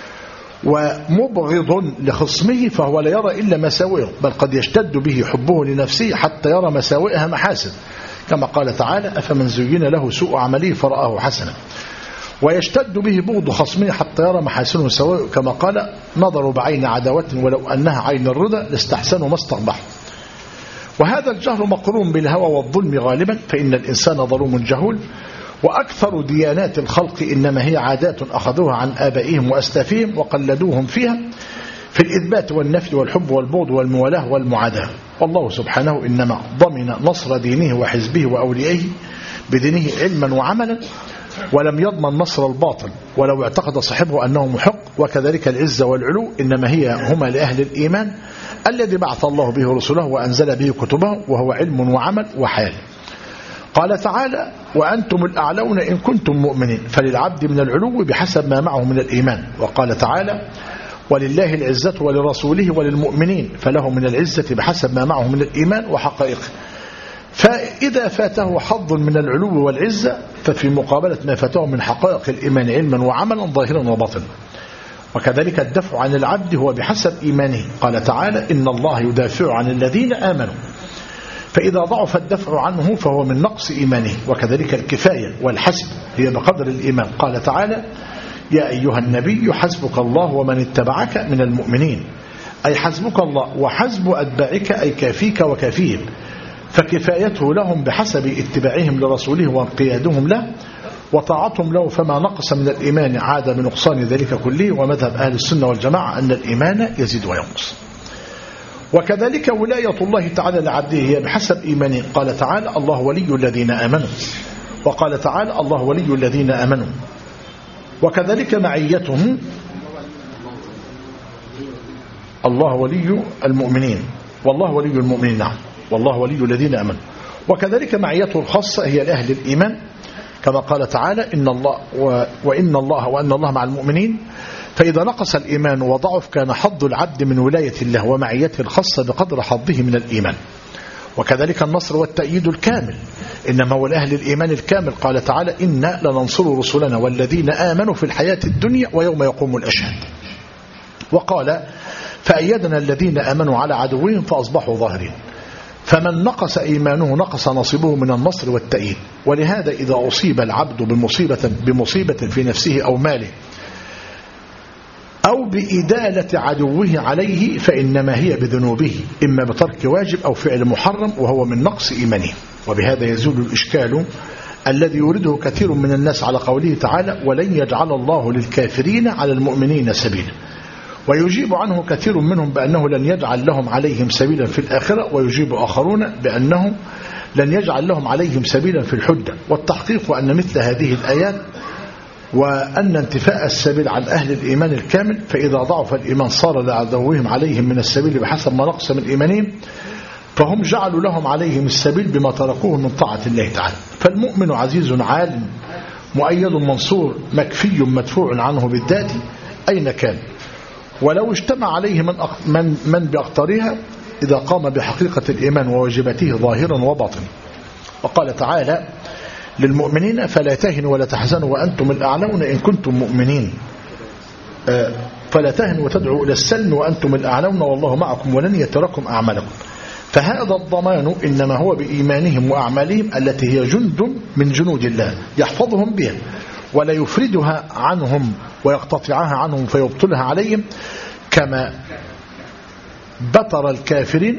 ومبغض لخصمه فهو لا يرى إلا مساوئه، بل قد يشتد به حبه لنفسه حتى يرى مساوئها محاسن، كما قال تعالى: أفمن زين له سوء عمله فرآه حسنا، ويشتد به بغض خصمه حتى يرى محاسنه سواء، كما قال: نظروا بعين عداوة ولو أنها عين الرضا لاستحسنوا ما استقبحوا. وهذا الجهل مقرون بالهوى والظلم غالبا، فإن الإنسان ظلوم جهول، وأكثر ديانات الخلق إنما هي عادات أخذوها عن آبائهم وأسلافهم وقلدوهم فيها في الإثبات والنفي والحب والبغض والموالاه والمعاداة. والله سبحانه إنما ضمن نصر دينه وحزبه وأوليائه بدينه علما وعملا، ولم يضمن نصر الباطل ولو اعتقد صاحبه أنه محق. وكذلك العزة والعلو إنما هما لأهل الإيمان الذي بعث الله به رسله وأنزل به كتبه، وهو علم وعمل وحال. قال تعالى: وأنتم الأعلون إن كنتم مؤمنين، فللعبد من العلو بحسب ما معه من الإيمان. وقال تعالى: ولله العزة ولرسوله وللمؤمنين، فله من العزة بحسب ما معه من الإيمان وحقائقه. فإذا فاته حظ من العلو والعزة ففي مقابلة ما فاته من حقائق الإيمان علما وعملا ظاهرا وباطنا. وكذلك الدفع عن العبد هو بحسب إيمانه. قال تعالى: إن الله يدافع عن الذين آمنوا، فإذا ضعف الدفع عنه فهو من نقص إيمانه. وكذلك الكفاية والحسب هي بقدر الإيمان. قال تعالى: يا أيها النبي حسبك الله ومن اتبعك من المؤمنين، أي حسبك الله وحسب أتباعك، أي كافيك وكافيهم، فكفايته لهم بحسب اتباعهم لرسوله وانقيادهم له وطاعتهم له، فما نقص من الإيمان عاد بنقصان ذلك كله. ومذهب أهل السنة والجماعة أن الإيمان يزيد وينقص. وكذلك ولاية الله تعالى لعبده هي بحسب إيمانه. قال تعالى: الله ولي الذين آمنوا، وقال تعالى: الله ولي الذين آمنوا. وكذلك معيتهم، الله ولي المؤمنين، والله ولي المؤمنين، نعم، والله ولي الذين آمنوا. وكذلك معيته الخاصة هي لأهل الإيمان، كما قال تعالى: إن الله وإن الله مع المؤمنين. فإذا نقص الإيمان وضعف كان حظ العبد من ولاية الله ومعيته الخاصة بقدر حظه من الإيمان. وكذلك النصر والتأييد الكامل إنما هو لأهل الإيمان الكامل. قال تعالى: إنا لننصر رسلنا والذين آمنوا في الحياة الدنيا ويوم يقوم الأشهاد. وقال: فأيدنا الذين آمنوا على عدوهم فأصبحوا ظاهرين. فمن نقص إيمانه نقص نصيبه من النصر والتأييد. ولهذا إذا أصيب العبد بمصيبة في نفسه أو ماله أو بإدالة عدوه عليه فإنما هي بذنوبه، إما بترك واجب أو فعل محرم، وهو من نقص إيمانه. وبهذا يزول الإشكال الذي يورده كثير من الناس على قوله تعالى: ولن يجعل الله للكافرين على المؤمنين سبيلا. ويجيب عنه كثير منهم بأنه لن يجعل لهم عليهم سبيلا في الآخرة، ويجيب آخرون بأنه لن يجعل لهم عليهم سبيلا في الحجة. والتحقيق أن مثل هذه الآيات وأن انتفاء السبيل عن أهل الإيمان الكامل، فإذا ضعف الإيمان صار لعدوهم عليهم من السبيل بحسب ما نقص من إيمانهم، فهم جعلوا لهم عليهم السبيل بما تركوه من طاعة الله تعالى. فالمؤمن عزيز عالم مؤيد منصور مكفي مدفوع عنه بالذات أين كان، ولو اجتمع عليه من بأخطارها إذا قام بحقيقة الإيمان وواجباته ظاهرا وباطنا. وقال تعالى للمؤمنين فلا تهنوا ولا تحزنوا وأنتم الأعلون إن كنتم مؤمنين، فلا تهنوا وتدعوا إلى السلم وأنتم الأعلون والله معكم ولن يتركم أعمالكم. فهذا الضمان إنما هو بإيمانهم وأعمالهم التي هي جند من جنود الله يحفظهم بها ولا يفردها عنهم ويقتطعها عنهم فيبطلها عليهم، كما بتر الكافرين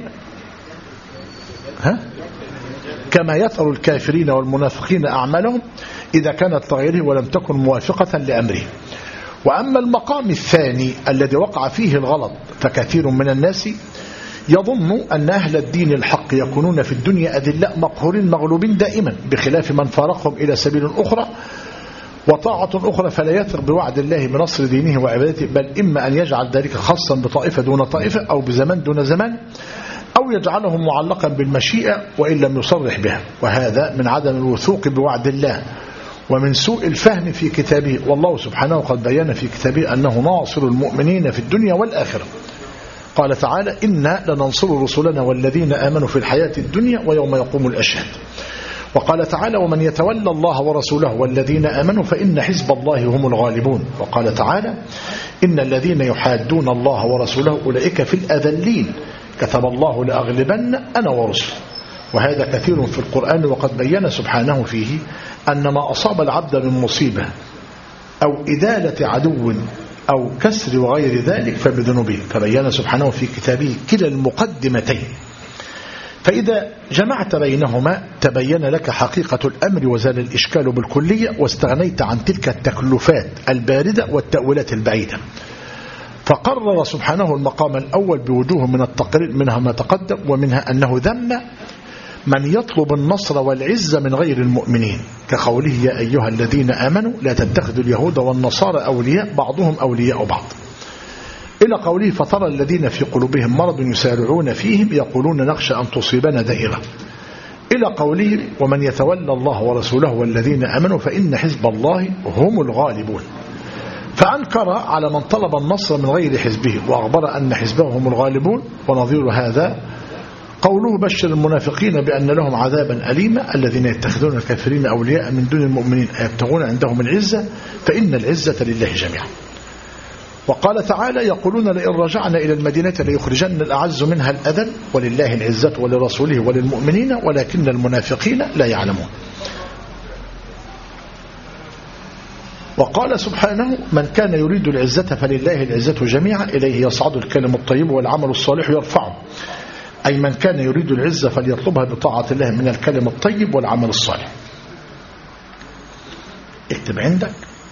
كما يثر الكافرين والمنافقين أعمالهم إذا كانت لغيره ولم تكن موافقة لأمره. وأما المقام الثاني الذي وقع فيه الغلط فكثير من الناس يظن أن أهل الدين الحق يكونون في الدنيا أذلاء مقهورين مغلوبين دائما، بخلاف من فارقهم إلى سبيل أخرى وطاعة أخرى فلا يثق بوعد الله بنصر دينه وعبادته، بل إما أن يجعل ذلك خاصا بطائفة دون طائفة أو بزمان دون زمان، أو يجعله معلقا بالمشيئة وإن لم يصرح بها، وهذا من عدم الوثوق بوعد الله ومن سوء الفهم في كتابه. والله سبحانه قد بيّن في كتابه أنه ناصر المؤمنين في الدنيا والآخرة. قال تعالى إنا لننصر رسلنا والذين آمنوا في الحياة الدنيا ويوم يقوم الأشهاد. وقال تعالى ومن يتولى الله ورسوله والذين آمنوا فإن حزب الله هم الغالبون. وقال تعالى إن الذين يحادون الله ورسوله أولئك في الأذلين كتب الله لأغلبن أنا ورسل. وهذا كثير في القرآن، وقد بيّن سبحانه فيه أن ما أصاب العبد من مصيبة أو إدالة عدو أو كسر وغير ذلك فبذنوبه، فبيّن سبحانه في كتابه كلا المقدمتين. فإذا جمعت بينهما تبين لك حقيقة الأمر وزال الإشكال بالكلية، واستغنيت عن تلك التكلفات الباردة والتأويلات البعيدة. فقرر سبحانه المقام الأول بوجوه من التقرير، منها ما تقدم، ومنها أنه ذم من يطلب النصر والعزة من غير المؤمنين، كقوله يا أيها الذين آمنوا لا تتخذوا اليهود والنصارى أولياء بعضهم أولياء بعض، إلى قوله فترى الذين في قلوبهم مرض يسارعون فيهم يقولون نخشى أن تصيبنا دائرة، إلى قوله ومن يتولى الله ورسوله والذين آمنوا فإن حزب الله هم الغالبون. فأنكر على من طلب النصر من غير حزبه وأخبر أن حزبه هم الغالبون. ونظير هذا قوله بشر المنافقين بأن لهم عذابا أليما الذين يتخذون الكافرين أولياء من دون المؤمنين أيبتغون عندهم العزة فإن العزة لله جميعا. وقال تعالى يقولون لئن رجعنا إلى المدينة ليخرجن الأعز منها الأذل ولله العزة ولرسوله وللمؤمنين ولكن المنافقين لا يعلمون. وقال سبحانه من كان يريد العزة فلله العزة جميعا إليه يصعد الكلم الطيب والعمل الصالح يرفعه، أي من كان يريد العزة فليطلبها بطاعة الله من الكلم الطيب والعمل الصالح. اكتب عندك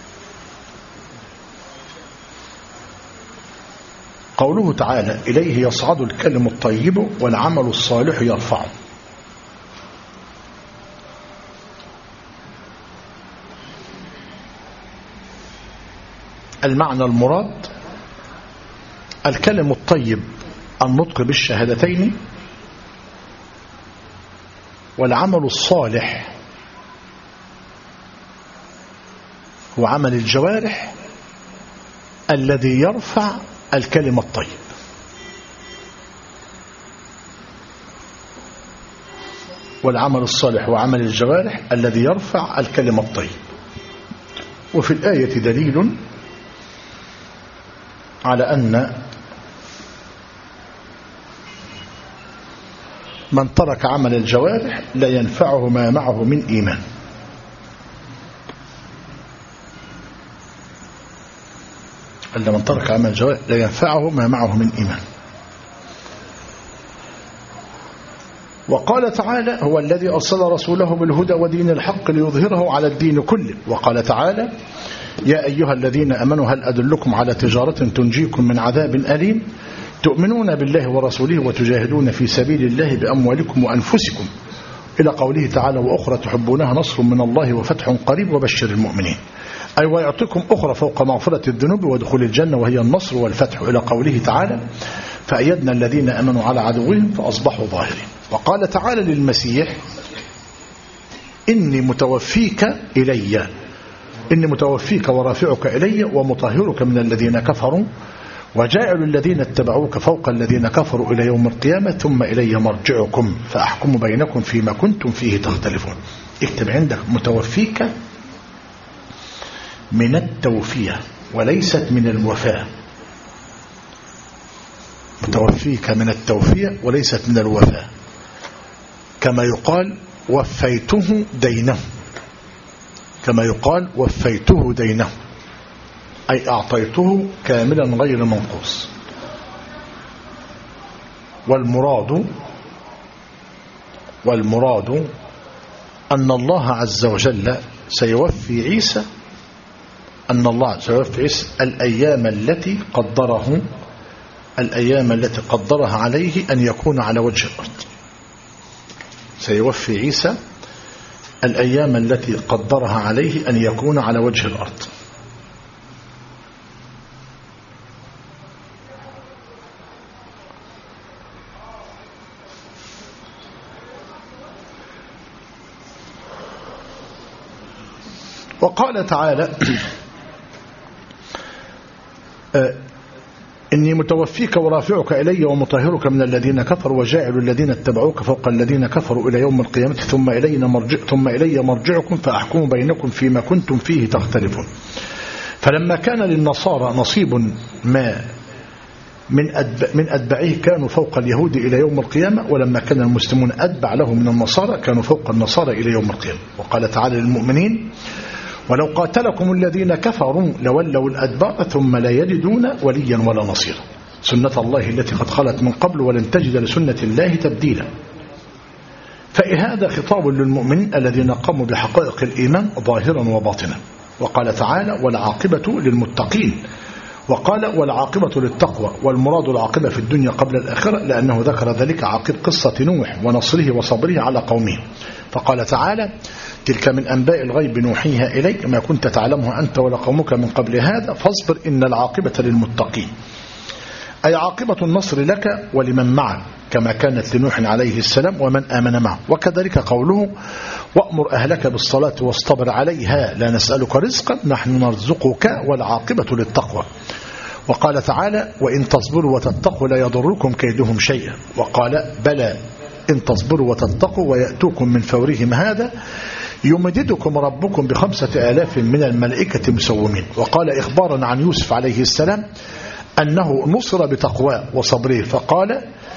قوله تعالى إليه يصعد الكلم الطيب والعمل الصالح يرفعه. المعنى المراد الكلم الطيب النطق بالشهادتين، والعمل الصالح هو عمل الجوارح الذي يرفع الكلم الطيب. والعمل الصالح هو عمل الجوارح الذي يرفع الكلم الطيب. وفي الآية دليل على أن من ترك عمل الجوارح لا ينفعه ما معه من إيمان. إلا من ترك عمل الجوارح لا ينفعه ما معه من إيمان. وقال تعالى هو الذي أرسل رسوله بالهدى ودين الحق ليظهره على الدين كله. وقال تعالى يا أيها الذين أمنوا هل أدلكم على تجارة تنجيكم من عذاب أليم تؤمنون بالله ورسوله وتجاهدون في سبيل الله بأموالكم وأنفسكم، إلى قوله تعالى وأخرى تحبونها نصر من الله وفتح قريب وبشر المؤمنين، أي ويعطيكم أخرى فوق مغفرة الذنوب ودخول الجنة وهي النصر والفتح، إلى قوله تعالى فأيدنا الذين أمنوا على عدوهم فأصبحوا ظاهرين. وقال تعالى للمسيح إني متوفيك إلي، إني متوفيك ورافعك إلي ومطهرك من الذين كفروا وجاعل الذين اتبعوك فوق الذين كفروا إلى يوم القيامة ثم إلي مرجعكم فأحكم بينكم فيما كنتم فيه تختلفون. اكتب عندك متوفيك من التوفية وليست من الوفاة. متوفيك من التوفية وليست من الوفاة، كما يقال وفيته دينه، كما يقال وفيته دينه أي أعطيته كاملا غير منقوص. والمراد أن الله عز وجل سيوفي عيسى، أن الله سيوفي عيسى الأيام التي قدرها عليه أن يكون على وجه الأرض. سيوفي عيسى الأيام التي قدرها عليه أن يكون على وجه الأرض. وقال تعالى إني متوفيك ورافعك إلي ومطهرك من الذين كفروا وجاعل الذين اتبعوك فوق الذين كفروا إلى يوم القيامة ثم إلي مرجعكم فأحكم بينكم فيما كنتم فيه تختلفون. فلما كان للنصارى نصيب ما من أتباعه كانوا فوق اليهود إلى يوم القيامة، ولما كان المسلمون أتبع له من النصارى كانوا فوق النصارى إلى يوم القيامة. وقال تعالى للمؤمنين ولو قاتلكم الذين كفروا لولوا الأدبار ثم لا يجدون وليا ولا نصيرا، سنة الله التي قد خلت من قبل ولن تجد لسنة الله تبديلا. فهذا خطاب للمؤمنين الذين قاموا بحقائق الإيمان ظاهرا وباطنا. وقال تعالى والعاقبة للمتقين، وقال والعاقبة للتقوى، والمراد العاقبة في الدنيا قبل الآخرة، لأنه ذكر ذلك عقب قصة نوح ونصره وصبره على قومه. فقال تعالى تلك من أنباء الغيب نوحيها إليك ما كنت تعلمها أنت ولا قومك من قبل هذا فاصبر إن العاقبة للمتقين، أي عاقبة النصر لك ولمن معك كما كانت لنوح عليه السلام ومن آمن معه. وكذلك قوله وأمر أهلك بالصلاة واصطبر عليها لا نسألك رزقا نحن نرزقك والعاقبة للتقوى. وقال تعالى وإن تصبروا وتتقوا لا يضركم كيدهم شيئا. وقال بلى إن تصبروا وتتقوا ويأتوكم من فورهم هذا يمددكم ربكم ب5,000 من الملائكة مسومين. وقال إخبارا عن يوسف عليه السلام أنه نصر بتقواه وصبره فقال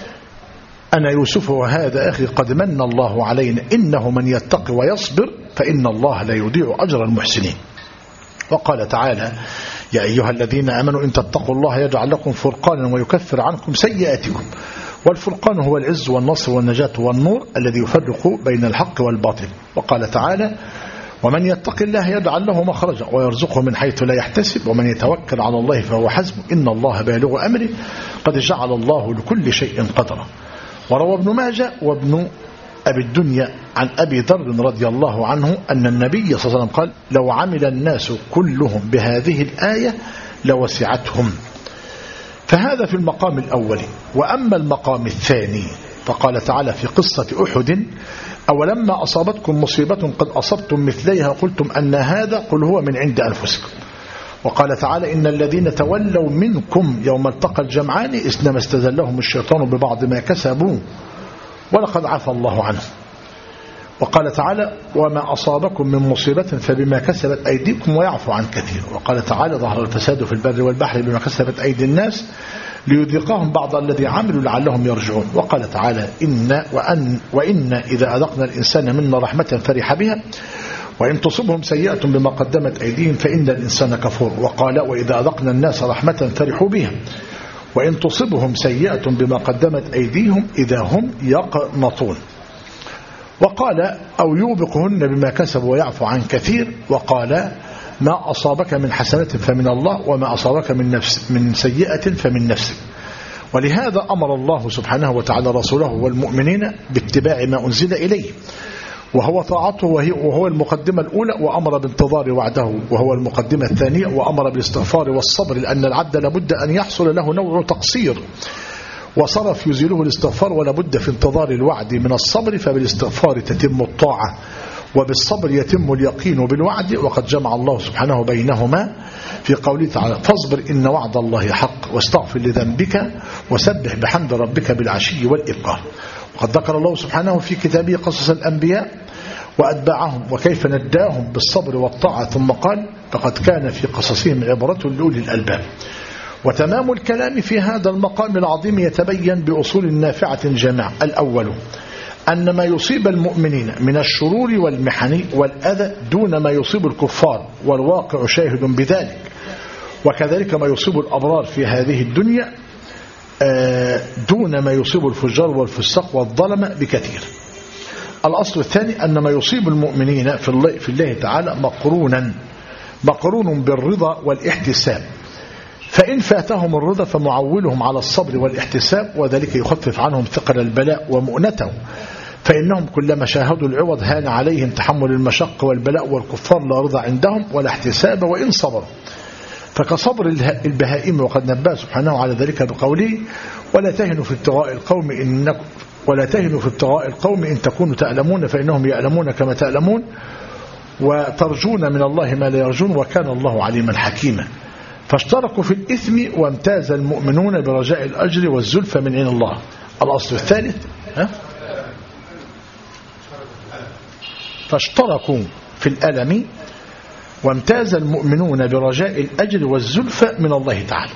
أنا يوسف وهذا أخي قد من الله علينا إنه من يتقي ويصبر فإن الله لا يضيع أجر المحسنين. وقال تعالى يا أيها الذين آمنوا إن تتقوا الله يجعل لكم فرقانا ويكفر عنكم سيئاتكم. والفرقان هو العز والنصر والنجاة والنور الذي يفرق بين الحق والباطل. وقال تعالى ومن يتق الله يجعل له مخرجا ويرزقه من حيث لا يحتسب ومن يتوكل على الله فهو حسبه إن الله بالغ أمره قد جعل الله لكل شيء قدرا. وروى ابن ماجه وابن أبي الدنيا عن أبي ذر رضي الله عنه أن النبي صلى الله عليه وسلم قال لو عمل الناس كلهم بهذه الآية لوسعتهم. فهذا في المقام الأول. وأما المقام الثاني فقال تعالى في قصة أحد أولما أصابتكم مصيبة قد أصبتم مثليها قلتم أن هذا قل هو من عند أنفسكم. وقال تعالى إن الذين تولوا منكم يوم التقى الجمعان إنما استزلهم الشيطان ببعض ما كسبوا ولقد عفى الله عنه. وقال تعالى وما أصابكم من مصيبة فبما كسبت أيديكم ويعفو عن كثير. وقال تعالى ظهر الفساد في البر والبحر بما كسبت أيدي الناس ليذيقهم بعض الذي عملوا لعلهم يرجعون. وقال تعالى وإن إذا أذقنا الإنسان منا رحمة فرح بها وإن تصبهم سيئة بما قدمت أيديهم فإن الإنسان كفور. وقال وإذا أذقنا الناس رحمة فرحوا بها وإن تصبهم سيئة بما قدمت أيديهم إذا هم يقنطون. وقال أو يوبقهن بما كسبوا ويعفو عن كثير. وقال ما أصابك من حسنة فمن الله وما أصابك من سيئة فمن نفسك. ولهذا أمر الله سبحانه وتعالى رسوله والمؤمنين باتباع ما أنزل إليه وهو طاعته وهو المقدمة الأولى، وأمر بانتظار وعده وهو المقدمة الثانية، وأمر بالاستغفار والصبر لأن العبد لابد أن يحصل له نوع تقصير وصرف يزيله الاستغفار، ولا بد في انتظار الوعد من الصبر، فبالاستغفار تتم الطاعة وبالصبر يتم اليقين بالوعد، وقد جمع الله سبحانه بينهما في قوله تعالى: فاصبر إن وعد الله حق واستغفر لذنبك وسبح بحمد ربك بالعشي والإبكار. وقد ذكر الله سبحانه في كتابه قصص الأنبياء وأتباعهم وكيف نداهم بالصبر والطاعة، ثم قال: لقد كان في قصصهم عبرة لأولي الألباب. وتمام الكلام في هذا المقام العظيم يتبين بأصول نافعة جماعة. الأول أن ما يصيب المؤمنين من الشرور والمحن والأذى دون ما يصيب الكفار، والواقع شاهد بذلك، وكذلك ما يصيب الأبرار في هذه الدنيا دون ما يصيب الفجار والفساق والظلم بكثير. الأصل الثاني أن ما يصيب المؤمنين في الله تعالى مقرون بالرضا والاحتساب، فإن فاتهم الرضا فمعولهم على الصبر والاحتساب، وذلك يخفف عنهم ثقل البلاء ومؤنته، فإنهم كلما شاهدوا العوض هان عليهم تحمل المشق والبلاء، والكفار لا رضا عندهم ولا احتساب وإن صبروا، فكصبر البهائم. وقد نبه سبحانه على ذلك بقوله: ولا تهنوا في ابتغاء القوم إن تكونوا تألمون فإنهم يألمون كما تألمون، وترجون من الله ما لا يرجون، وكان الله عليما حكيما. فاشتركوا في الإثم وامتاز المؤمنون برجاء الأجر والزلفى من عند الله. الأصل الثالث فاشتركوا في الألم وامتاز المؤمنون برجاء الأجر والزلفى من الله تعالى.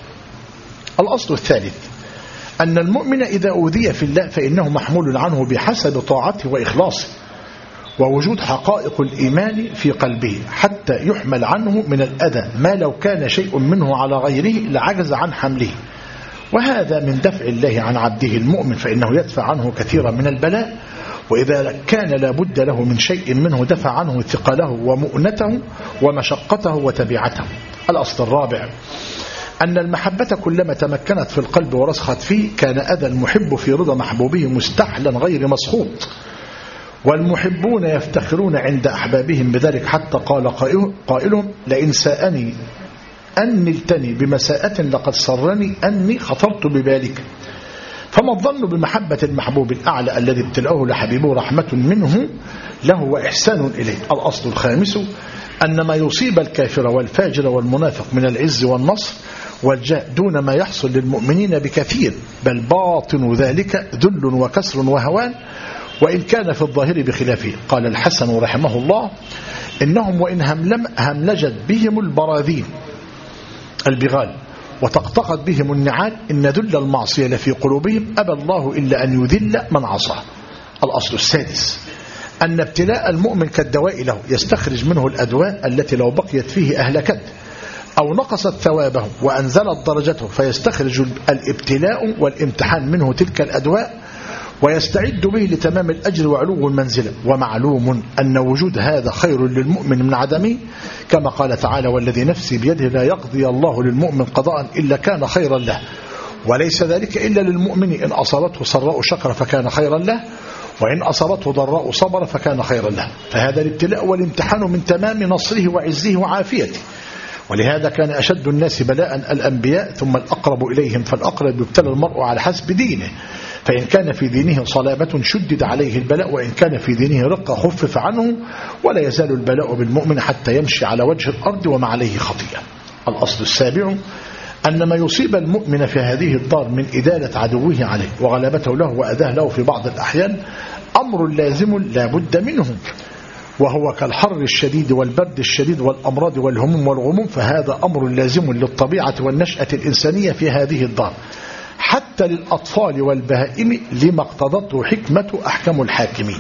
الأصل الثالث أن المؤمن إذا أوذي في الله فإنه محمول عنه بحسب طاعته وإخلاصه ووجود حقائق الإيمان في قلبه، حتى يحمل عنه من الأذى ما لو كان شيء منه على غيره لعجز عن حمله، وهذا من دفع الله عن عبده المؤمن، فإنه يدفع عنه كثيرا من البلاء، وإذا كان لابد له من شيء منه دفع عنه ثقله ومؤنته ومشقته وتبعته. الأصل الرابع أن المحبة كلما تمكنت في القلب ورسخت فيه كان أذى المحب في رضا محبوبه مستحلا غير مسخوط، والمحبون يفتخرون عند أحبابهم بذلك، حتى قال قائلهم: لئن ساءني أن نلتني بمساءة لقد سرني أني خطرت ببالك. فما الظن بمحبة المحبوب الأعلى الذي ابتلأه لحبيبه رحمة منه له وإحسان إليه. الأصل الخامس أن ما يصيب الكافر والفاجر والمنافق من العز والنصر والجاه دون ما يحصل للمؤمنين بكثير، بل باطن ذلك ذل وكسر وهوان، وإن كان في الظاهر بخلافه. قال الحسن رحمه الله: إنهم وإن هملجت بهم البراذين البغال وتقطقت بهم النعال إن ذل المعصية لفي قلوبهم أبى الله إلا أن يذل من عصاه. الأصل السادس أن ابتلاء المؤمن كالدواء له، يستخرج منه الأدواء التي لو بقيت فيه أهلكت أو نقصت ثوابه وأنزلت درجته، فيستخرج الابتلاء والامتحان منه تلك الأدواء ويستعد به لتمام الأجر وعلو المنزلة. ومعلوم أن وجود هذا خير للمؤمن من عدمه، كما قال تعالى: والذي نفسي بيده لا يقضي الله للمؤمن قضاء إلا كان خيرا له، وليس ذلك إلا للمؤمن، إن أصابته سراء شكر فكان خيرا له، وإن أصابته ضراء صبر فكان خيرا له. فهذا الابتلاء والامتحان من تمام نصره وعزه وعافيته، ولهذا كان أشد الناس بلاء الأنبياء ثم الأقرب إليهم، فالأقرب يبتلى المرء على حسب دينه، فإن كان في دينه صلابة شدد عليه البلاء، وإن كان في دينه رقة خفف عنه، ولا يزال البلاء بالمؤمن حتى يمشي على وجه الأرض وما عليه خطيئة. الأصل السابع أن ما يصيب المؤمن في هذه الدار من إدالة عدوه عليه وغلبته له وأذاه له في بعض الأحيان أمر لازم لا بد منه، وهو كالحر الشديد والبرد الشديد والأمراض والهموم والغموم، فهذا أمر لازم للطبيعة والنشأة الإنسانية في هذه الدار، حتى للأطفال والبهائم، لما اقتضته حكمة أحكم الحاكمين.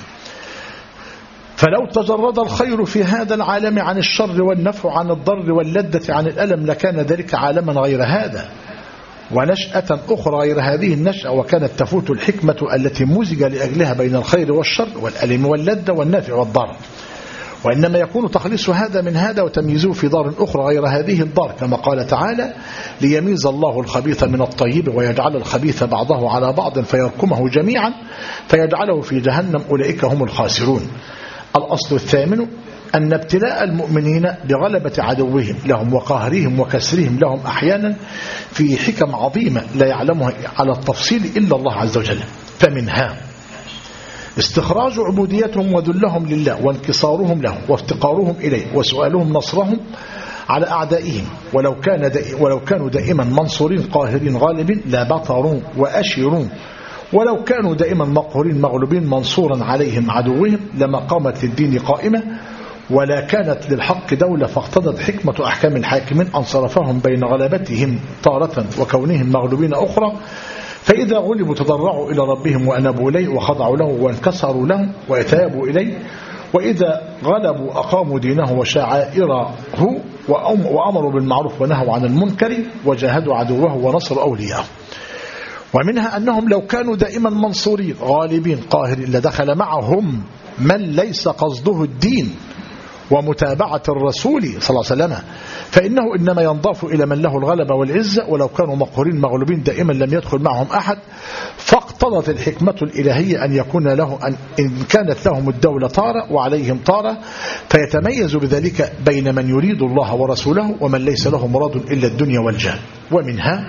فلو تجرد الخير في هذا العالم عن الشر والنفع عن الضر واللذة عن الألم لكان ذلك عالما غير هذا ونشأة أخرى غير هذه النشأة، وكانت تفوت الحكمة التي مزج لأجلها بين الخير والشر والألم واللذة والنافع والضر، وإنما يكون تخليص هذا من هذا وتمييزه في دار أخرى غير هذه الدار، كما قال تعالى: ليميز الله الخبيث من الطيب ويجعل الخبيث بعضه على بعض فيركمه جميعا فيجعله في جهنم أولئك هم الخاسرون. الأصل الثامن أن ابتلاء المؤمنين بغلبة عدوهم لهم وقهرهم وكسرهم لهم أحيانا في حكم عظيمة لا يعلمها على التفصيل إلا الله عز وجل. فمنها استخراج عبوديتهم وذلهم لله وانكسارهم له وافتقارهم إليه وسؤالهم نصرهم على أعدائهم، ولو كانوا دائما منصورين قاهرين غالبين لا بطرون وأشرون، ولو كانوا دائما مقهورين مغلوبين منصورا عليهم عدوهم لما قامت للدين قائمة ولا كانت للحق دولة، فاقتضت حكمة أحكام الحاكمين أن صرفهم بين غلبتهم تارة وكونهم مغلوبين أخرى. فإذا غلبوا تضرعوا إلى ربهم وأنابوا إليه وخضعوا له وانكسروا له واتابوا إليه، وإذا غلبوا أقاموا دينه وشعائره وأمروا بالمعروف ونهوا عن المنكر وجاهدوا عدوه ونصروا أولياءه. ومنها أنهم لو كانوا دائما منصورين غالبين قاهرين لدخل معهم من ليس قصده الدين ومتابعة الرسول صلى الله عليه وسلم، فإنه إنما ينضاف إلى من له الغلبة والعزة، ولو كانوا مقهورين مغلوبين دائما لم يدخل معهم أحد. فاقتضت الحكمة الإلهية أن يكون له إن كانت لهم الدولة طارة وعليهم طارة، فيتميز بذلك بين من يريد الله ورسوله ومن ليس له مراد إلا الدنيا والجاه. ومنها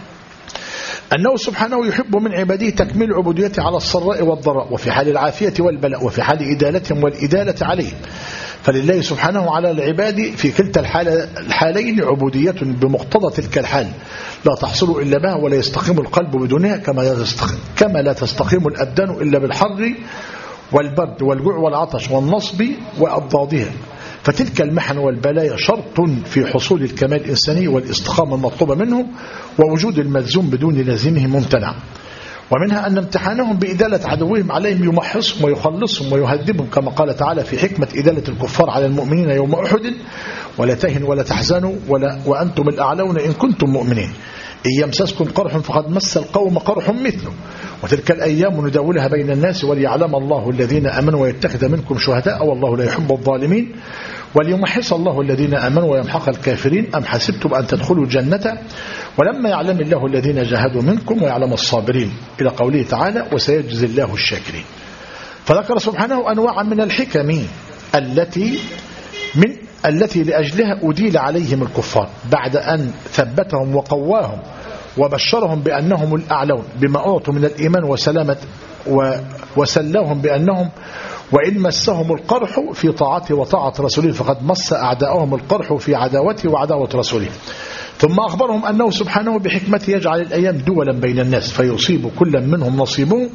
أنه سبحانه يحب من عباده تكميل عبوديته على السراء والضراء وفي حال العافية والبلاء وفي حال إدالتهم والإدالة عليهم. فلله سبحانه على العباد في كلتا الحالين عبودية بمقتضى تلك الحال لا تحصل إلا بها ولا يستقيم القلب بدونها، كما لا تستقيم الأبدان إلا بالحر والبرد والجوع والعطش والنصب وأضدادها. فتلك المحن والبلايا شرط في حصول الكمال الإنساني والاستقامة المطلوبة منه، ووجود الملزوم بدون لازمه ممتنع. ومنها أن امتحانهم بإدالة عدوهم عليهم يمحصهم ويخلصهم ويهذبهم، كما قال تعالى في حكمة إدالة الكفار على المؤمنين يوم أحد: ولا تهنوا ولا تحزنوا وأنتم الأعلون إن كنتم مؤمنين، إن يمسسكم قرح فقد مس القوم قرح مثله، وتلك الأيام نداولها بين الناس وليعلم الله الذين آمنوا ويتخذ منكم شهداء والله لا يحب الظالمين وليمحص الله الذين آمنوا ويمحق الكافرين. أم حسبتم أن تدخلوا الجنة ولما يعلم الله الذين جاهدوا منكم ويعلم الصابرين، إلى قوله تعالى: وسيجزي الله الشاكرين. فذكر سبحانه أنواعا من الحكم التي لأجلها أديل عليهم الكفار بعد أن ثبتهم وقواهم وبشرهم بأنهم الأعلون بما أعطوا من الإيمان وسلامة، وسلهم بأنهم وإن مسهم القرح في طاعته وطاعة رسوله فقد مس أعداءهم القرح في عداوته وعداوة رسوله. ثم أخبرهم أنه سبحانه بحكمته يجعل الأيام دولا بين الناس فيصيب كل منهم نصيبه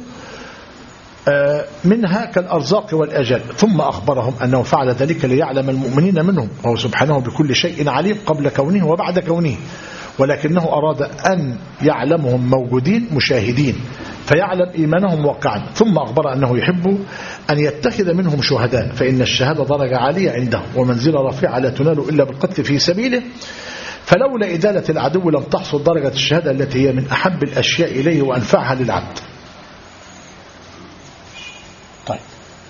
منها كالأرزاق والأجل. ثم أخبرهم أنه فعل ذلك ليعلم المؤمنين منهم، وهو سبحانه بكل شيء عليم قبل كونه وبعد كونه، ولكنه أراد أن يعلمهم موجودين مشاهدين فيعلم إيمانهم واقعا. ثم أخبر أنه يحب أن يتخذ منهم شهداء، فإن الشهادة درجة عالية عنده ومنزلة رفيعة لا تنال إلا بالقتل في سبيله، فلولا إدالة العدو لم تحصل درجة الشهادة التي هي من أحب الأشياء إليه وأنفعها للعبد. طيب،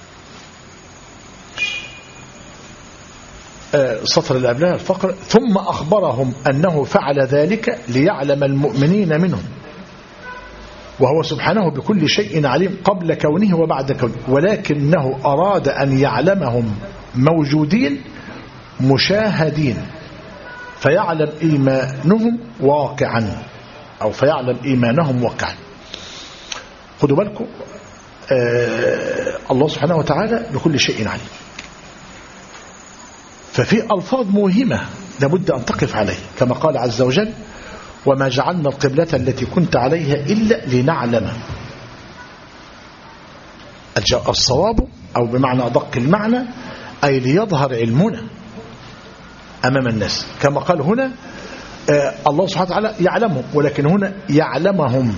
سطر اللي قبلها الفقر: ثم أخبرهم أنه فعل ذلك ليعلم المؤمنين منهم، وهو سبحانه بكل شيء عليم قبل كونه وبعد كونه، ولكنه أراد أن يعلمهم موجودين مشاهدين فيعلم إيمانهم واقعا، أو فيعلم إيمانهم واقعا. خدوا بالكم، الله سبحانه وتعالى بكل شيء عليم، ففي ألفاظ مهمة لابد أن تقف عليه، كما قال عز وجل: وما جعلنا القبلة التي كنت عليها إلا لنعلم. الصواب أو بمعنى أدق المعنى أي ليظهر علمنا أمام الناس، كما قال هنا الله سبحانه وتعالى يعلمهم، ولكن هنا يعلمهم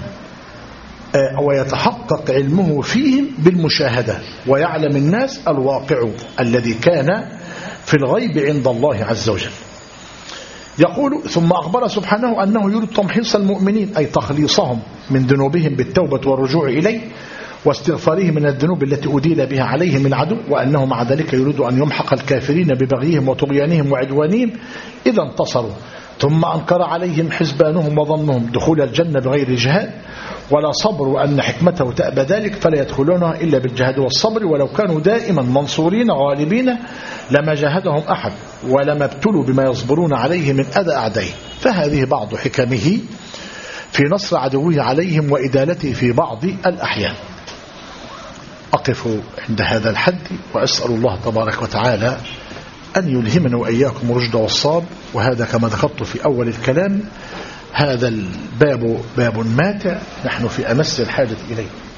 ويتحقق علمه فيهم بالمشاهدة، ويعلم الناس الواقع الذي كان في الغيب عند الله عز وجل. يقول: ثم أخبر سبحانه أنه يريد تمحيص المؤمنين أي تخليصهم من ذنوبهم بالتوبة والرجوع إليه واستغفارهم من الذنوب التي أديل بها عليهم العدو، وأنه مع ذلك يريد أن يمحق الكافرين ببغيهم وطغيانهم وعدوانهم إذا انتصروا. ثم أنكر عليهم حسبانهم وظنهم دخول الجنة بغير جهاد ولا صبر، وأن حكمته تأبى ذلك فلا يدخلونها إلا بالجهاد والصبر، ولو كانوا دائما منصورين غالبين لما جاهدهم أحد ولما ابتلوا بما يصبرون عليه من أذى أعدائه. فهذه بعض حكمه في نصر عدوه عليهم وإدالته في بعض الأحيان. أقف عند هذا الحد وأسأل الله تبارك وتعالى أن يلهمنا وإياكم الرشد والصواب. وهذا كما ذكرت في أول الكلام، هذا الباب باب ماتع نحن في أمس الحاجة إليه.